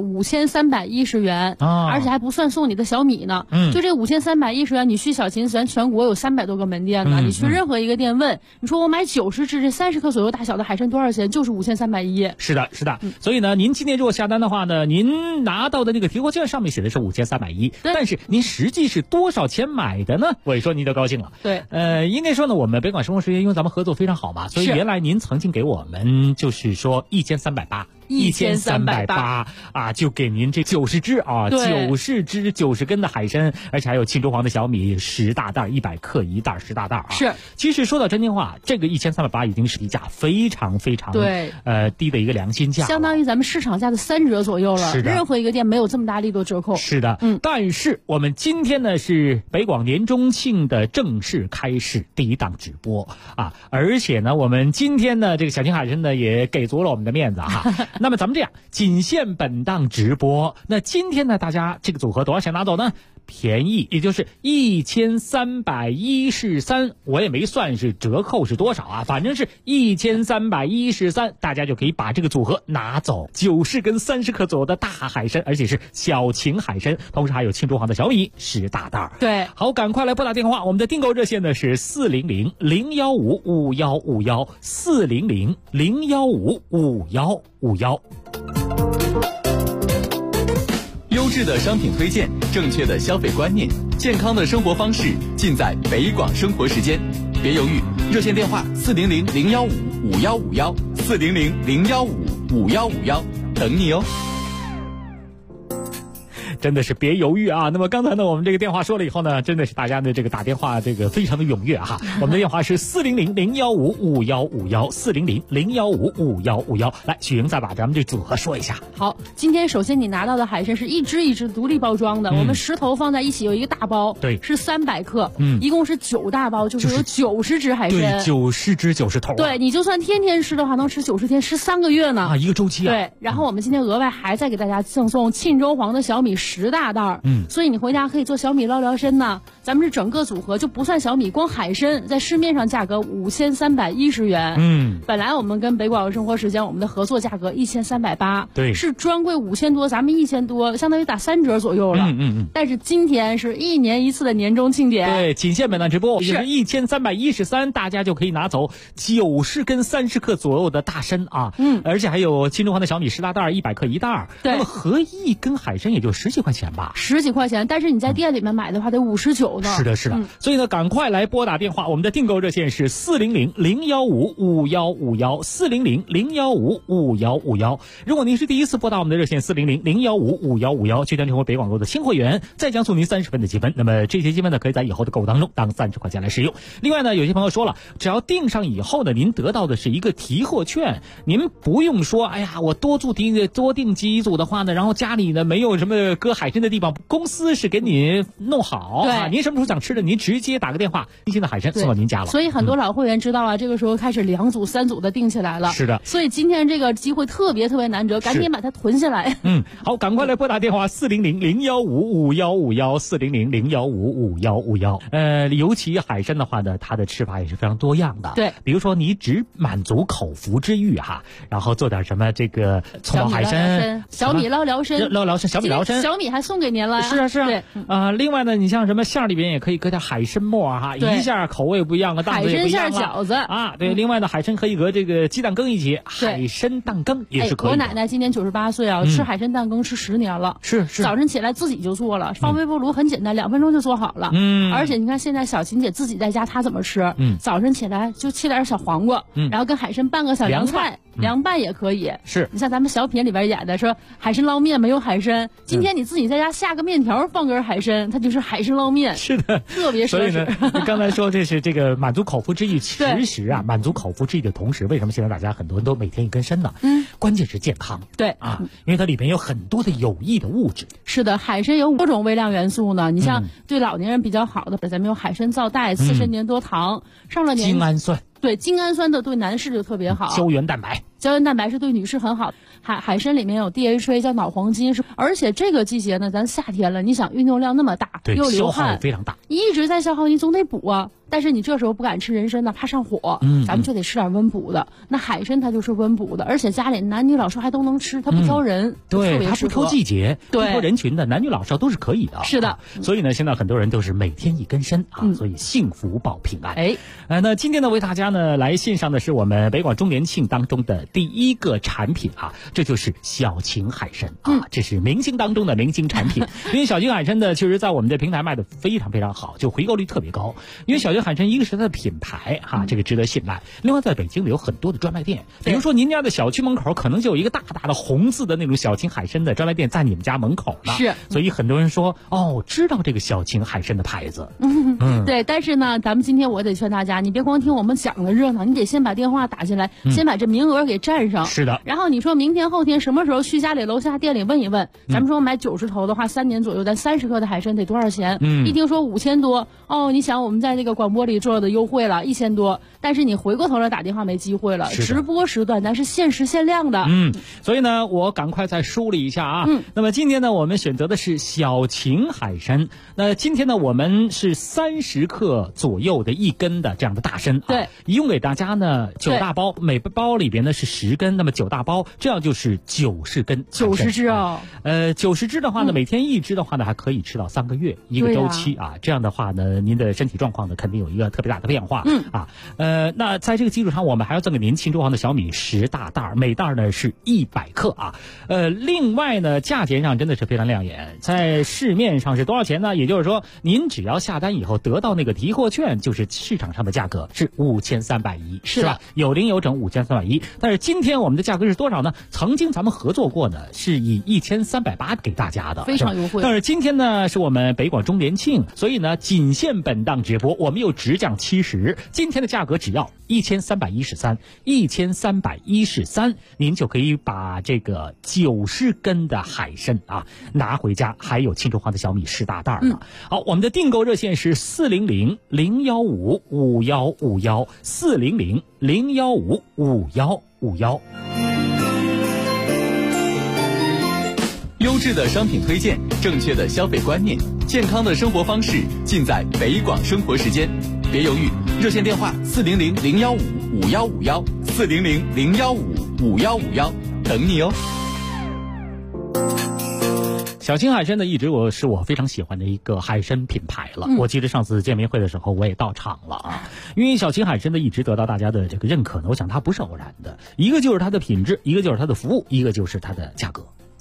5310元，而且还不算送你的小米呢。就这5310元，你去小秦咱全国有300多个门店呢，你去任何一个店问，你说我买90只这30克左右大小的海参多少钱？就是5310。 是的，是的。所以呢，您今天如果下单的话呢，您拿到的那个提货券上面写的是5310，但是您实际是多少钱买的呢？我一说您就高兴了。 对， 应该说呢，我们北广生活实验因为咱们合作非常好嘛，所以原来您曾经给我们就是说1380啊，就给您这90只啊，90只90根的海参，而且还有沁州黄的小米10大袋，100克一袋10大袋啊。 是， 其实说到真心话，这个1380已经是低价非常非常对低的一个良心价， 相当于咱们市场价的3折左右了。 是的， 任何一个店没有这么大力度折扣。 是的，但是我们今天呢是北广年中庆的正式开始第一档直播啊，而且呢我们今天呢这个小秦海参呢也给足了我们的面子哈。那么咱们这样，仅限本档直播。那今天呢，大家这个组合多少钱拿走呢？便宜，也就是1313，我也没算是折扣是多少啊，反正是1313，大家就可以把这个组合拿走，90根30克左右的大海参，而且是小秦海参，同时还有沁州黄的小米10大袋。 对， 好，赶快来拨打电话，我们的订购热线呢是400-015-5151，400-015-5151。 优质的商品推荐，正确的消费观念，健康的生活方式，尽在北广生活时间。别犹豫，热线电话400-015-5151，400-015-5151，等你哦。 真的是别犹豫啊！那么刚才呢，我们这个电话说了以后呢，真的是大家的这个打电话这个非常的踊跃哈。我们的电话是400-015-5151，400-015-5151。来，许莹再把咱们这组合说一下。 好，今天首先你拿到的海参是一只一只独立包装的，我们10头放在一起有一个大包， 对， 是300克，一共是9大包，就是有90只海参， 对，90只90头。 对，你就算天天吃的话，能吃90天，吃3个月呢啊，一个周期啊。 对，然后我们今天额外还再给大家赠送沁州黄的小米10大袋，所以你回家可以做小米捞聊参呢。咱们是整个组合就不算小米，光海参在市面上价格5310元，本来我们跟北广生活时间我们的合作价格1380， 对， 是专柜5000多，咱们1000多，相当于打3折左右了。但是今天是1年1次的年终庆典， 对，仅限本档直播，也就是1313，大家就可以拿走90根30克左右的大参啊，而且还有沁州黄的小米10大袋，100克一袋，那么合一根海参也就10 几块钱吧 ，10几块钱，但是你在店里面买的话得59呢。 是的，是的。所以呢，赶快来拨打电话，我们的订购热线是400-015-5151，400-015-5151。如果您是第一次拨打我们的热线400-015-5151，就将成为北广购的新会员，再将送您30分的积分。那么这些积分呢，可以在以后的购物当中当30块钱来使用。另外呢，有些朋友说了，只要订上以后呢，您得到的是一个提货券，您不用说，哎呀，我多订几组的话呢，然后家里呢没有什么搁海参的地方，公司是给你弄好， 对， 您什么时候想吃的，您直接打个电话，新鲜的海参送到您家了。 所以很多老会员知道了，这个时候开始2组、3组的订起来了。 是的， 所以今天这个机会特别难得，赶紧把它囤下来。 好，赶快来拨打电话400-015-5151，400-015-5151。尤其海参的话呢，它的吃法也是非常多样的。 对， 比如说你只满足口腹之欲哈，然后做点什么这个葱爆海参、 小米捞辽参、 小米辽参， 小米还送给您了。 是啊。 对， 另外呢，你像什么馅儿里边也可以搁点海参末哈，一下口味不一样了，档次也不一样了。 海参馅饺子啊，对。另外呢，海参可以和这个鸡蛋羹一起，海参蛋羹也是可以的。 我奶奶今年98岁啊，吃海参蛋羹吃10年了。 是。 早晨起来自己就做了，放微波炉很简单，2分钟就做好了。而且你看现在小琴姐自己在家，她怎么吃？早晨起来就切点小黄瓜，然后跟海参拌个小凉菜，凉拌也可以。 是。 你像咱们小品里边演的说海参捞面没有海参，今天你自己在家下个面条放根海参，它就是海参捞面。 是的， 特别奢侈。 所以呢，刚才说这是这个满足口腹之欲，其实啊，满足口腹之欲的同时，为什么现在大家很多人都每天一根参呢？关键是健康。 对啊，因为它里边有很多的有益的物质。 是的，海参有多种微量元素呢。你像对老年人比较好的，咱们有海参皂苷、刺参粘多糖，上了年纪精氨酸。 对，精氨酸的对男士就特别好。 胶原蛋白是对女士很好。海参里面有 DHA 叫脑黄金，而且这个季节呢，咱夏天了，你想运动量那么大，又流汗， 消耗非常大， 一直在消耗，你总得补啊。但是你这时候不敢吃人参呢，怕上火，咱们就得吃点温补的。那海参它就是温补的，而且家里男女老少还都能吃，它不挑人， 对，它不挑季节，不挑人群的，男女老少都是可以的。 是的， 所以呢，现在很多人都是每天一根参啊，所以幸福保平安。那今天呢，为大家呢来献上的是我们北广周年庆当中的第一个产品啊，这就是小秦海参啊，这是明星当中的明星产品。因为小秦海参呢，其实在我们的平台卖的非常非常好，就回购率特别高。因为小秦海参一个是它的品牌哈，这个值得信赖。另外，在北京有很多的专卖店，比如说您家的小区门口可能就有一个大大的红字的那种小秦海参的专卖店在你们家门口呢。 是， 所以很多人说知道这个小秦海参的牌子。 对，但是呢，咱们今天我得劝大家，你别光听我们讲的热闹，你得先把电话打进来，先把这名额给占上。 是的。 然后你说明天后天什么时候去家里楼下店里问一问，咱们说买90头的话，3年左右，咱30克的海参得多少钱？一听说5000多，你想我们在那个广播里做的优惠了1000多，但是你回过头来打电话没机会了。直播时段咱是限时限量的。 所以呢，我赶快再梳理一下啊。那么今天呢，我们选择的是小秦海参。那今天呢，我们是30克左右的一根的这样的大参。 对， 一共给大家呢9大包，每包里边呢是10根，那么9大包，这样就是90根。 90只哦。 90只的话呢，每天1只的话呢，还可以吃到3个月一个周期啊。这样的话呢，您的身体状况呢，肯定有一个特别大的变化。那在这个基础上，我们还要赠给您庆州行的小米10大袋，每袋呢是100克啊。另外呢，价钱上真的是非常亮眼，在市面上是多少钱呢？也就是说，您只要下单以后得到那个提货券，就是市场上的价格是5310，是吧？有零有整5310。但是今天我们的价格是多少呢？曾经咱们合作过呢，是以1380给大家的， 非常优惠。 但是今天呢，是我们北广周年庆，所以呢，仅限本档直播，我们又直降70，今天的价格只要1313，您就可以把这个90根的海参啊拿回家，还有庆州行的小米10大袋呢。好，我们的订购热线是400-015-5151，400-015-5151。 优质的商品推荐，正确的消费观念，健康的生活方式，尽在北广生活时间。别犹豫，热线电话400-015-5151，400-015-5151，等你哦。 小秦海参呢，一直是我非常喜欢的一个海参品牌了。我记得上次见面会的时候，我也到场了啊。因为小秦海参呢，一直得到大家的这个认可呢，我想它不是偶然的。一个就是它的品质，一个就是它的服务，一个就是它的价格。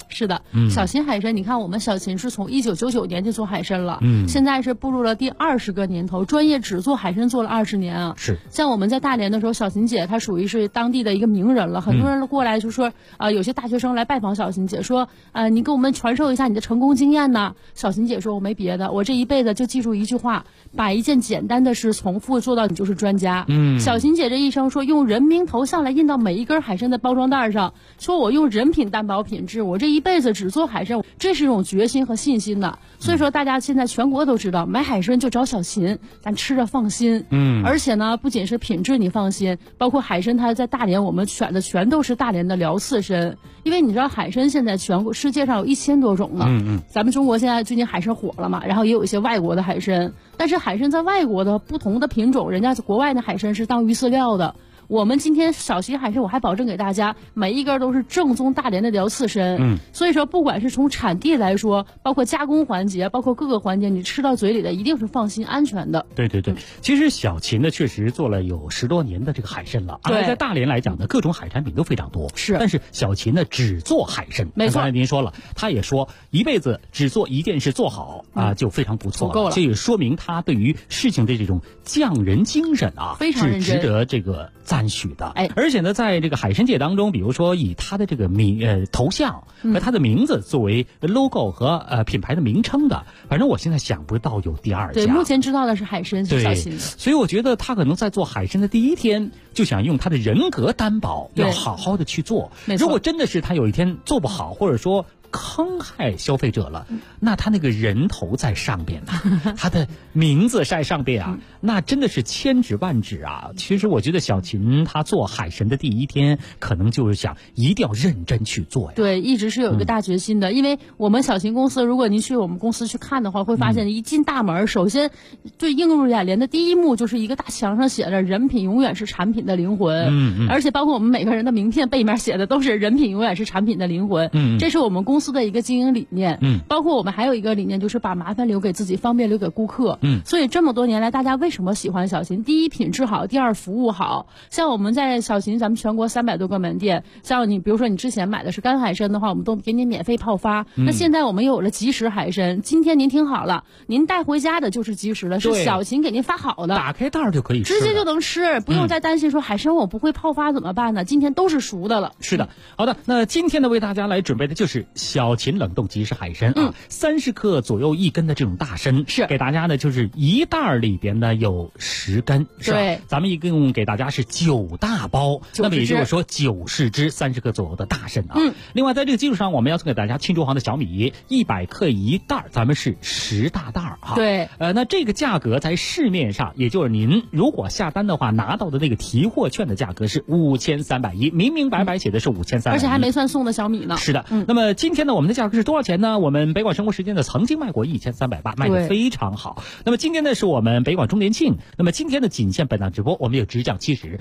是的，小秦海参，你看我们小秦是从1999年就做海参了，现在是步入了第20个年头，专业只做海参做了20年啊。 是， 像我们在大连的时候，小秦姐她属于是当地的一个名人了，很多人过来就说，有些大学生来拜访小秦姐，说，你给我们传授一下你的成功经验呢。小秦姐说，我没别的，我这一辈子就记住一句话，把一件简单的事重复做到你就是专家。小秦姐这一生说，用人名头像来印到每一根海参的包装袋上，说我用人品担保品质，我这一辈子只做海参，这是一种决心和信心的。所以说大家现在全国都知道，买海参就找小秦，咱吃着放心。而且呢，不仅是品质你放心，包括海参它在大连我们选的全都是大连的辽刺参，因为你知道海参现在全国世界上有1000多种呢。咱们中国现在最近海参火了嘛，然后也有一些外国的海参，但是海参在外国的不同的品种，人家国外的海参是当鱼饲料的。我们今天小秦海参，我还保证给大家每一根都是正宗大连的辽刺参。所以说不管是从产地来说，包括加工环节，包括各个环节，你吃到嘴里的一定是放心安全的。 对，其实小秦呢确实做了有10多年的这个海参了，而在大连来讲呢，各种海产品都非常多。是，但是小秦呢只做海参。没错，刚才您说了，他也说一辈子只做一件事做好就非常不错了，够了。这也说明他对于事情的这种匠人精神非常认真，是值得这个赞许的。而且呢，在这个海参界当中，比如说以他的这个头像和他的名字作为 logo 和品牌的名称的，反正我现在想不到有第2家。 对，目前知道的是海参是小秦的。 所以我觉得他可能在做海参的第一天就想用他的人格担保，要好好的去做。如果真的是他有一天做不好，或者说坑害消费者了，那他那个人头在上边呢，他的名字在上边啊，那真的是千指万指啊。其实我觉得小秦他做海参的第一天，可能就是想一定要认真去做呀。 对，一直是有一个大决心的。因为我们小秦公司，如果您去我们公司去看的话，会发现一进大门，首先最映入眼帘的第一幕就是一个大墙上写着"人品永远是产品的灵魂"。而且包括我们每个人的名片背面写的都是"人品永远是产品的灵魂"。这是我们公司的一个经营理念。包括我们还有一个理念，就是把麻烦留给自己，方便留给顾客。所以这么多年来，大家为什么喜欢小秦？第一，品质好；第二，服务好。像我们在小秦，咱们全国300多个门店，像你比如说你之前买的是干海参的话，我们都给你免费泡发。那现在我们有了即食海参，今天您听好了，您带回家的就是即食的，是小秦给您发好的， 打开袋就可以吃， 直接就能吃，不用再担心说海参我不会泡发怎么办呢？今天都是熟的了。 是的，好的，那今天呢为大家来准备的就是小秦冷冻即食海参30克左右1根的这种大参，是给大家呢就是一袋里边呢有10根，是吧？对，咱们一共给大家是9大包，那么也就是说90只30克左右的大参啊。另外在这个基础上，我们要送给大家青州黄的小米100克1袋，咱们是10大袋啊。 对， 那这个价格在市面上，也就是您如果下单的话拿到的那个提货券的价格是5310，明明白白写的是5310， 而且还没算送的小米呢。 是的，那么今天呢我们的价格是多少钱呢？我们北广生活时间呢曾经卖过1380，卖得非常好。那么今天呢是我们北广周年庆，那么今天的仅限本档直播，我们有只讲70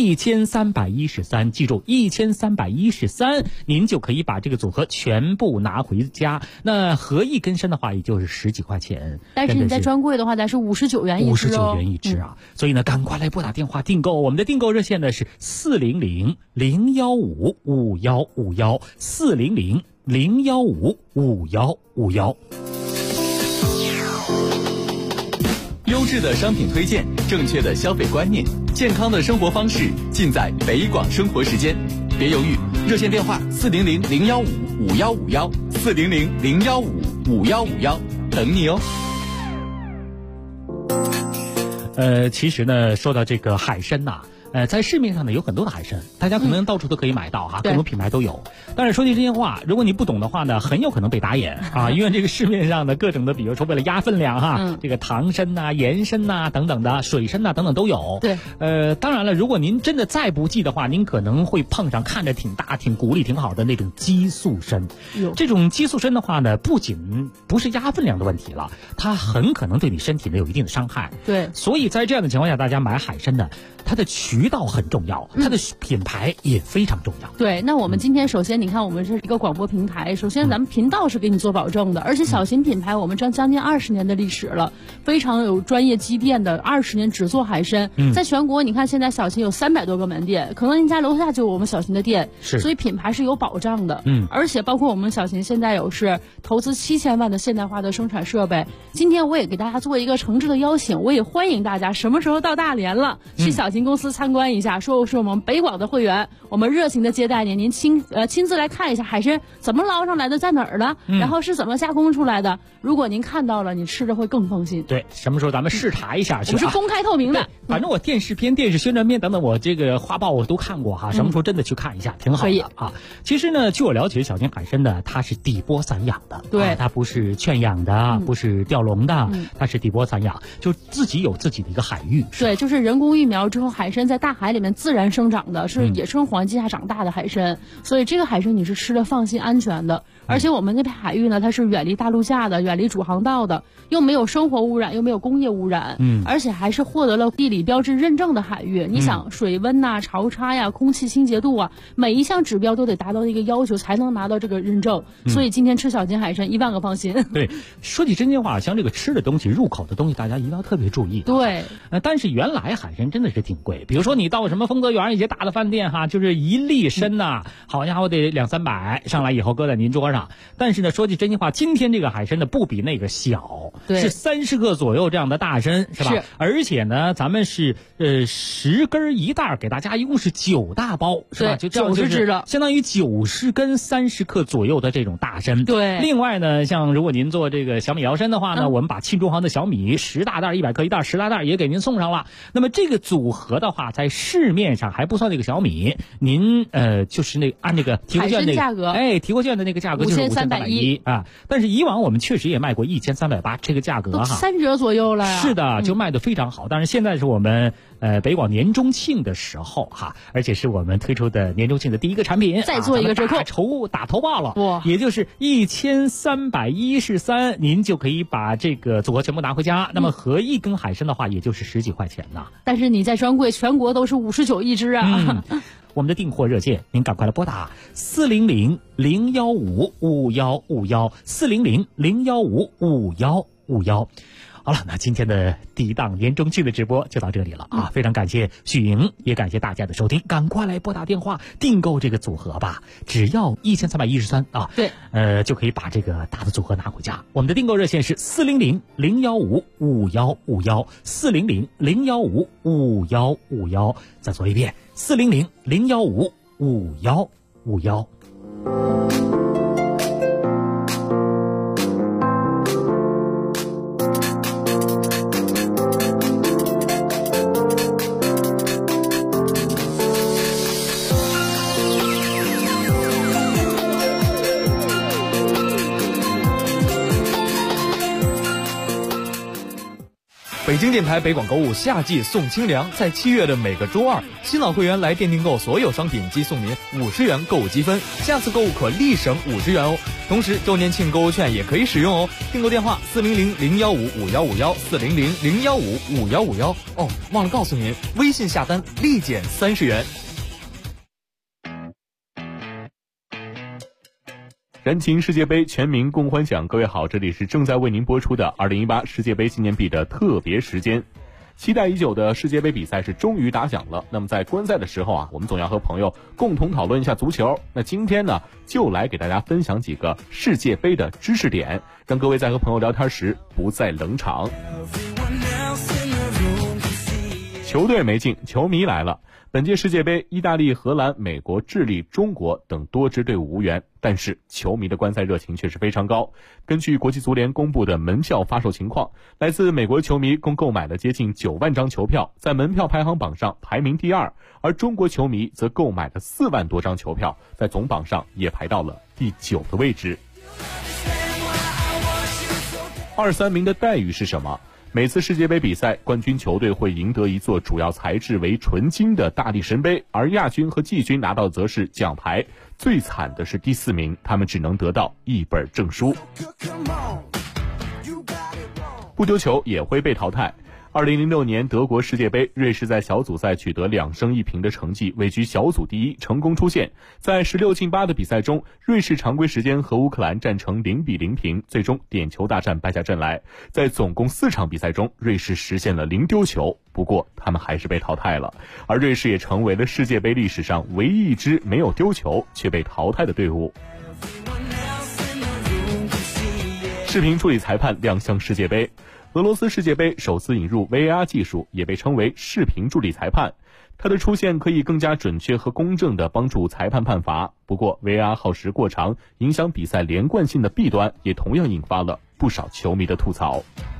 1313，记住1313，您就可以把这个组合全部拿回家。那合1根参的话，也就是10几块钱， 但是你在专柜的话，咱是59元一只 ，59元一只啊。所以呢，赶快来拨打电话订购，我们的订购热线呢是400-015-5151，400-015-5151。 优质的商品推荐，正确的消费观念，健康的生活方式，尽在北广生活时间。别犹豫，热线电话400-015-5151，400-015-5151，等你哦。 其实呢，说到这个海参呐，在市面上呢有很多的海参，大家可能到处都可以买到哈，各种品牌都有。但是说句真心话，如果你不懂的话呢，很有可能被打眼啊，因为这个市面上的各种的，比如说为了压分量哈，这个糖参呐、盐参呐等等的，水参呐等等都有。 对， 当然了，如果您真的再不济的话，您可能会碰上看着挺大、挺骨力挺好的那种激素参。这种激素参的话呢，不仅不是压分量的问题了，它很可能对你身体呢有一定的伤害。 对， 所以在这样的情况下，大家买海参呢，它的取渠道很重要，它的品牌也非常重要。 对，那我们今天首先你看，我们是一个广播平台，首先咱们频道是给你做保证的，而且小型品牌我们将近20年的历史了，非常有专业积淀的，20年只做海参，在全国你看现在小型有300多个门店，可能您家楼下就有我们小型的店，所以品牌是有保障的。而且包括我们小型现在有是投资7000万的现代化的生产设备。今天我也给大家做一个诚挚的邀请，我也欢迎大家什么时候到大连了，去小型公司参观一下，说是我们北广的会员，我们热情的接待您，您亲自来看一下海参怎么捞上来的，在哪儿呢？然后是怎么加工出来的？如果您看到了，你吃着会更放心。 对，什么时候咱们视察一下去？ 我们是公开透明的。 反正我电视片、电视宣传片等等，我这个画报我都看过哈。什么时候真的去看一下，挺好的啊。其实呢，据我了解，小型海参呢，它是底波散养的， 对， 它不是圈养的，不是钓笼的，它是底波散养，就自己有自己的一个海域。 对，就是人工育苗之后，海参在大海里面自然生长的，是野生环境下长大的海参，所以这个海参你是吃的放心安全的。而且我们那片海域呢，它是远离大陆架的，远离主航道的，又没有生活污染，又没有工业污染，而且还是获得了地理标志认证的海域。你想水温呐、潮差呀、空气清洁度啊，每一项指标都得达到一个要求，才能拿到这个认证。所以今天吃小型海参10000个放心。 对，说起真心话，像这个吃的东西、入口的东西，大家一定要特别注意。 对， 但是原来海参真的是挺贵，比如说你到什么丰泽园一些大的饭店哈，就是一粒参呐，好家伙得200-300，上来以后搁在您桌上。但是呢，说句真心话，今天这个海参呢不比那个小，是30克左右这样的大参，是吧？是。而且呢，咱们是10根1袋，给大家一共是9大包，是吧？就 90只的， 相当于90根30克左右的这种大参。 对。 另外呢，像如果您做这个小米摇参的话呢，我们把沁中航的小米10大袋100克1袋10大袋也给您送上了。那么这个组合的话，在市面上还不算那个小米，您就是那个按那个提货券那个价格， 提货券的那个价格就是5310啊。但是以往我们确实也卖过1380这个价格哈 ，3折左右了呀。 是的，就卖得非常好。但是现在是我们北广年中庆的时候哈，而且是我们推出的年中庆的第一个产品， 再做一个折扣， 打头报了，哇，也就是1313，您就可以把这个组合全部拿回家。那么合一根海参的话，也就是10几块钱呐。 但是你在专柜全国都是59一只啊。 我们的订货热线，您赶快来拨打400-015-5151，400-015-5151。好了，那今天的第一档年中庆的直播就到这里了啊！非常感谢许莹，也感谢大家的收听，赶快来拨打电话订购这个组合吧，只要1313啊， 对， 就可以把这个大的组合拿回家。我们的订购热线是400-015-5151，400-015-5151，再说一遍，400-015-5151。 北京电台北广购物夏季送清凉，在7月的每个周二，新老会员来店订购所有商品即送您50元购物积分，下次购物可立省50元哦。同时周年庆购物券也可以使用哦。订购电话400-015-5151，400-015-5151。哦，忘了告诉您，微信下单立减30元。 燃情世界杯，全民共欢享。各位好，这里是正在为您播出的2018世界杯纪念币的特别时间。期待已久的世界杯比赛是终于打响了。那么在观赛的时候啊，我们总要和朋友共同讨论一下足球。那今天呢，就来给大家分享几个世界杯的知识点，让各位在和朋友聊天时不再冷场。球队没进，球迷来了。本届世界杯，意大利、荷兰、美国、智利、中国等多支队伍无缘，但是球迷的观赛热情却是非常高。根据国际足联公布的门票发售情况，来自美国球迷共购买了接近9万张球票，在门票排行榜上排名第2，而中国球迷则购买了4万多张球票，在总榜上也排到了第9的位置。2、3名的待遇是什么？每次世界杯比赛，冠军球队会赢得一座主要材质为纯金的大力神杯，而亚军和季军拿到则是奖牌。最惨的是第4名，他们只能得到一本证书。不丢球也会被淘汰。 2006年德国世界杯，瑞士在小组赛取得2胜1平的成绩，位居小组第一，成功出线。在16进8的比赛中，瑞士常规时间和乌克兰战成0比0平，最终点球大战败下阵来。在总共4场比赛中，瑞士实现了0丢球，不过他们还是被淘汰了。而瑞士也成为了世界杯历史上唯一一支没有丢球却被淘汰的队伍。视频处理裁判亮相世界杯。俄罗斯世界杯首次引入 VAR 技术，也被称为视频助理裁判。它的出现可以更加准确和公正地帮助裁判判罚。不过 VAR 耗时过长，影响比赛连贯性的弊端也同样引发了不少球迷的吐槽。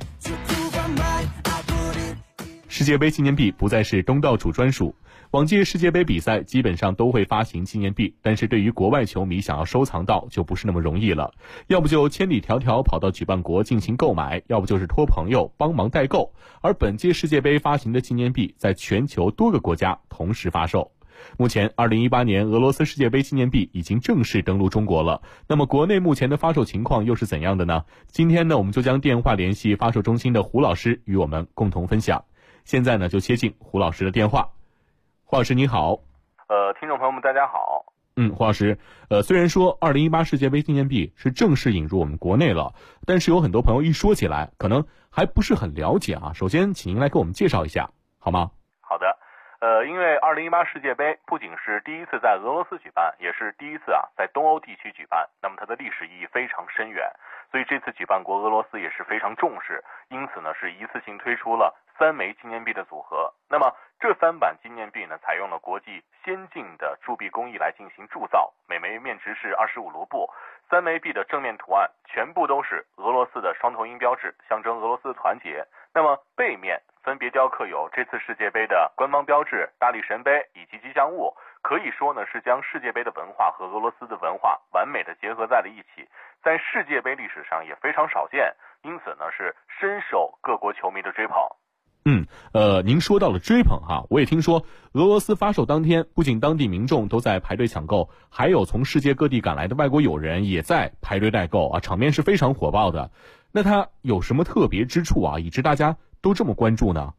世界杯纪念币不再是东道主专属。往届世界杯比赛基本上都会发行纪念币，但是对于国外球迷想要收藏到就不是那么容易了，要不就千里迢迢跑到举办国进行购买，要不就是托朋友帮忙代购。而本届世界杯发行的纪念币在全球多个国家同时发售。目前2018年俄罗斯世界杯纪念币已经正式登陆中国了，那么国内目前的发售情况又是怎样的呢？今天呢，我们就将电话联系发售中心的胡老师与我们共同分享。现在呢，就接进胡老师的电话。胡老师你好。 听众朋友们大家好。 胡老师，虽然说2018世界杯纪念币是正式引入我们国内了，但是有很多朋友一说起来可能还不是很了解啊。首先请您来给我们介绍一下好吗？ 好的。因为2018世界杯不仅是第一次在俄罗斯举办，也是第一次在东欧地区举办，那么它的历史意义非常深远，所以这次举办国俄罗斯也是非常重视，因此呢是一次性推出了3枚纪念币的组合。那么这3版纪念币呢，采用了国际先进的铸币工艺来进行铸造，每枚面值是25卢布。3枚币的正面图案全部都是俄罗斯的双头鹰标志，象征俄罗斯的团结。那么背面分别雕刻有这次世界杯的官方标志、大力神杯以及吉祥物，可以说呢是将世界杯的文化和俄罗斯的文化完美的结合在了一起，在世界杯历史上也非常少见，因此呢是深受各国球迷的追捧。 您说到了追捧哈，我也听说俄罗斯发售当天，不仅当地民众都在排队抢购，还有从世界各地赶来的外国友人也在排队代购啊，场面是非常火爆的。那它有什么特别之处啊，以致大家都这么关注呢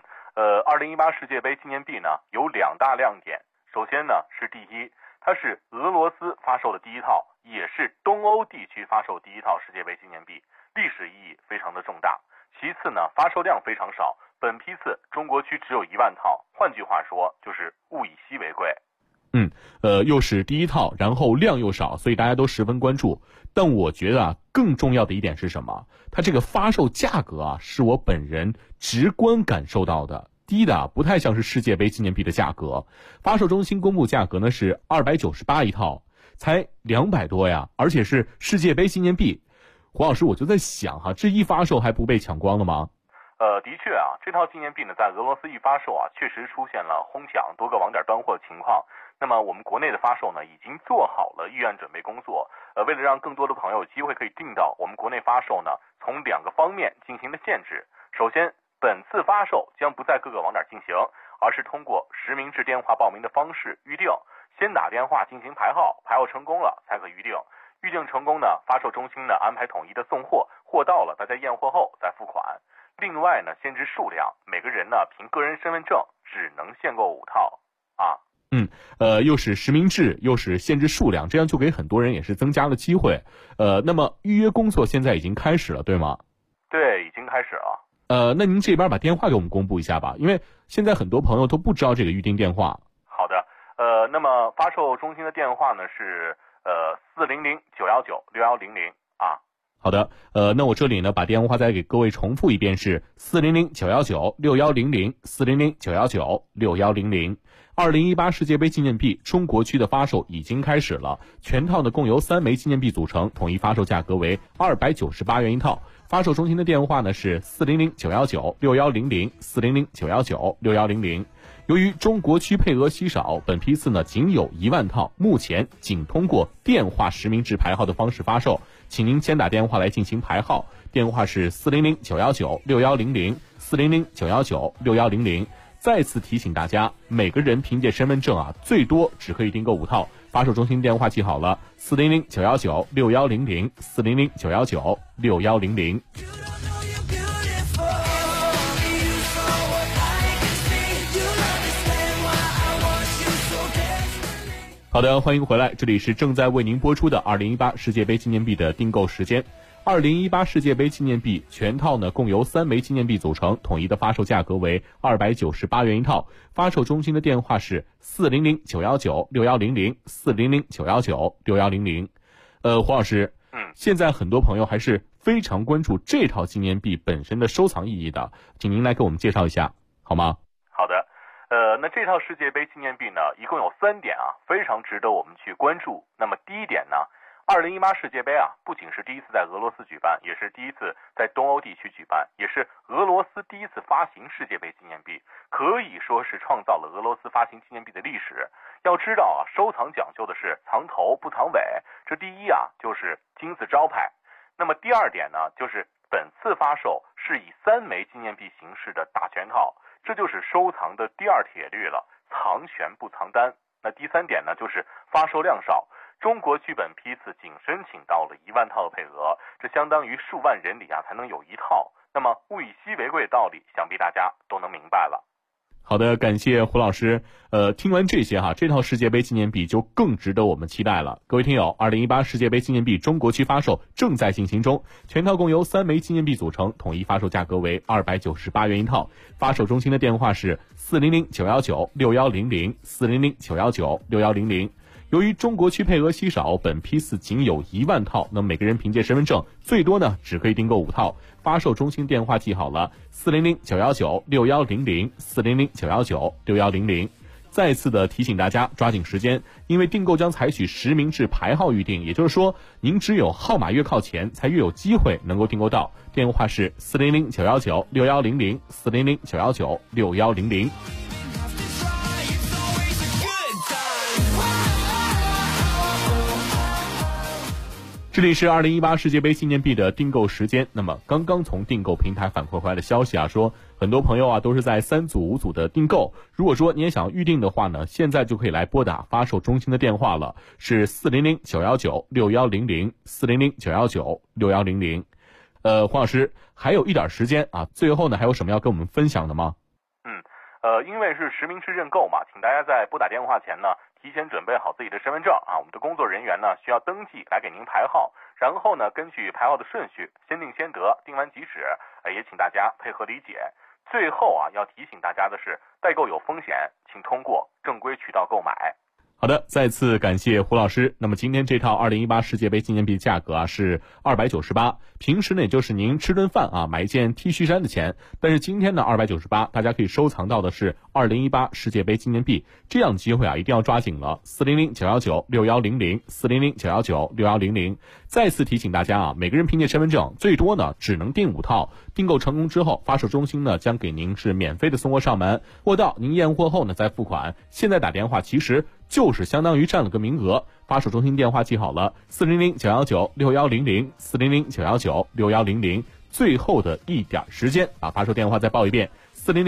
？2018世界杯纪念币呢有2大亮点。首先呢是第一，它是俄罗斯发售的第一套，也是东欧地区发售第一套世界杯纪念币，历史意义非常的重大。其次呢，发售量非常少，本批次中国区只有1万套，换句话说就是物以稀为贵。 又是第一套，然后量又少，所以大家都十分关注。但我觉得更重要的一点是什么？它这个发售价格是我本人直观感受到的，低的不太像是世界杯纪念币的价格。发售中心公布价格呢是298一套，才200多呀，而且是世界杯纪念币。胡老师，我就在想这一发售还不被抢光了吗？ 的确这套纪念币呢，在俄罗斯一发售确实出现了哄抢，多个网点断货的情况。那么我们国内的发售呢，已经做好了预案准备工作。为了让更多的朋友有机会可以订到，我们国内发售呢，从2个方面进行了限制。首先，本次发售将不在各个网点进行，而是通过实名制电话报名的方式预定，先打电话进行排号，排号成功了才可预定。预定成功呢，发售中心呢安排统一的送货，货到了大家验货后再付款。另外呢，限制数量，每个人呢凭个人身份证只能限购5套又是实名制，又是限制数量，这样就给很多人也是增加了机会。那么预约工作现在已经开始了，对吗？ 对，已经开始了。 那您这边把电话给我们公布一下吧，因为现在很多朋友都不知道这个预订电话。 好的，那么发售中心的电话呢是400-919-6100 好的，那我这里呢把电话再给各位重复一遍，是400-919-6100 400-919-6100。2018世界杯纪念币中国区的发售已经开始了，全套呢共由3枚纪念币组成，统一发售价格为298元一套。发售中心的电话呢是400-919-6100 400-919-6100。由于中国区配额稀少，本批次呢仅有1万套，目前仅通过电话实名制排号的方式发售，请您先打电话来进行排号，电话是400-919-6100 400-919-6100。再次提醒大家，每个人凭借身份证最多只可以订购5套。发售中心电话记好了，400-919-6100 400-919-6100。 好的，欢迎回来，这里是正在为您播出的2018世界杯纪念币的订购时间。2018世界杯纪念币全套呢，共由3枚纪念币组成，统一的发售价格为298元一套。发售中心的电话是400-919-6100，400-919-6100。胡老师，现在很多朋友还是非常关注这套纪念币本身的收藏意义的，请您来给我们介绍一下，好吗？ 好的，那这套世界杯纪念币呢，一共有3点啊，非常值得我们去关注。那么第一点呢，2018世界杯啊，不仅是第一次在俄罗斯举办，也是第一次在东欧地区举办，也是俄罗斯第一次发行世界杯纪念币，可以说是创造了俄罗斯发行纪念币的历史。要知道啊，收藏讲究的是藏头不藏尾，这第一啊就是金字招牌。那么第二点呢，就是本次发售是以3枚纪念币形式的大全套，这就是收藏的第2铁律了，藏权不藏单。那第3点呢，就是发售量少。中国剧本批次仅申请到了1万套的配额，这相当于数万人里啊才能有1套。那么物以稀为贵的道理，想必大家都能明白了。 好的，感谢胡老师。听完这些这套世界杯纪念币就更值得我们期待了。各位听友，2018世界杯纪念币中国区发售正在进行中，全套共由3枚纪念币组成，统一发售价格为298元一套。发售中心的电话是400-919-6100，400-919-6100。由于中国区配额稀少，本批次仅有1万套，那么每个人凭借身份证最多呢只可以订购5套。发售中心电话记好了，400-919-6100，400-919-6100。再次的提醒大家抓紧时间，因为订购将采取实名制排号预订，也就是说您只有号码越靠前才越有机会能够订购到。电话是400-919-6100，400-919-6100。这里是2018世界杯纪念币的订购时间。那么刚刚从订购平台反馈回来的消息说很多朋友都是在3组5组的订购。如果说你也想预定的话呢，现在就可以来拨打发售中心的电话了，是400-919-6100，400-919-6100。黄老师，还有一点时间最后呢还有什么要跟我们分享的吗？ 因为是实名制认购嘛，请大家在拨打电话前呢，提前准备好自己的身份证我们的工作人员呢需要登记来给您排号，然后呢根据排号的顺序先定先得，定完即止，也请大家配合理解。最后要提醒大家的是，代购有风险，请通过正规渠道购买。 好的，再次感谢胡老师。那么今天这套2018世界杯纪念币价格是298，平时呢也就是您吃顿饭买一件 T 恤衫的钱，但是今天呢298，大家可以收藏到的是2018世界杯纪念币，这样机会一定要抓紧了。400-919-6100，400-919-6100。再次提醒大家每个人凭借身份证最多呢只能订5套，订购成功之后，发售中心呢将给您是免费的送货上门，货到您验货后呢再付款。现在打电话其实就是相当于占了个名额。发售中心电话记好了，400-919-6100，400-919-6100。最后的一点时间发售电话再报一遍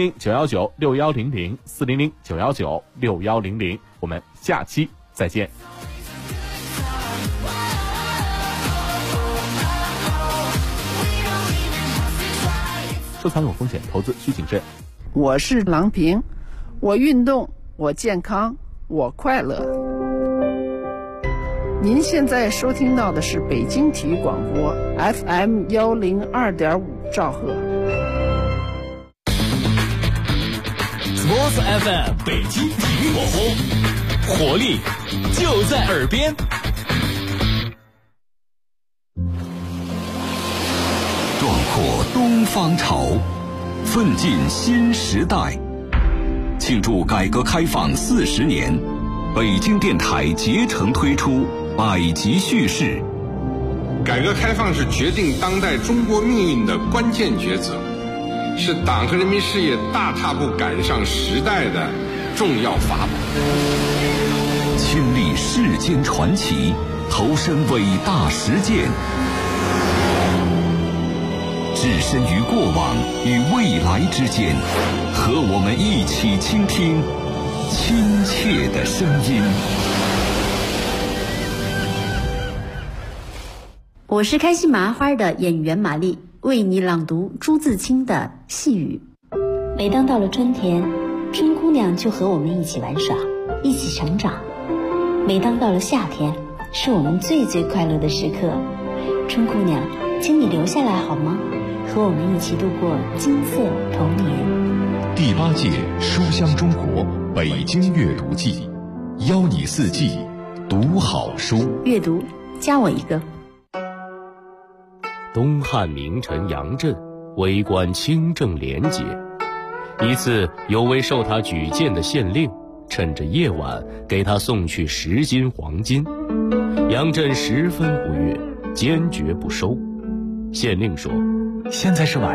，400-919-6100，400-919-6100。我们下期再见。收藏有风险，投资需谨慎。 我是郎平，我运动，我健康，我快乐。您现在收听到的是北京体育广播 FM 102.5兆赫。 Sports FM 北京体育广播，活力就在耳边。 壮阔东方潮，奋进新时代。庆祝改革开放40年，北京电台竭诚推出百集叙事。 改革开放是决定当代中国命运的关键抉择，是党和人民事业大踏步赶上时代的重要法宝。 亲历世间传奇，投身伟大实践，置身于过往与未来之间，和我们一起倾听亲切的声音。 我是开心麻花的演员玛丽，为你朗读朱自清的《细雨》。每当到了春天，春姑娘就和我们一起玩耍，一起成长。 每当到了夏天，是我们最最快乐的时刻。春姑娘，请你留下来好吗？和我们一起度过金色童年。 第8届书香中国北京阅读季，邀你四季读好书。 阅读，加我一个。 东汉名臣杨震为官清正廉洁，一次有位受他举荐的县令趁着夜晚给他送去10斤黄金，杨震十分不悦，坚决不收。县令说：“现在是晚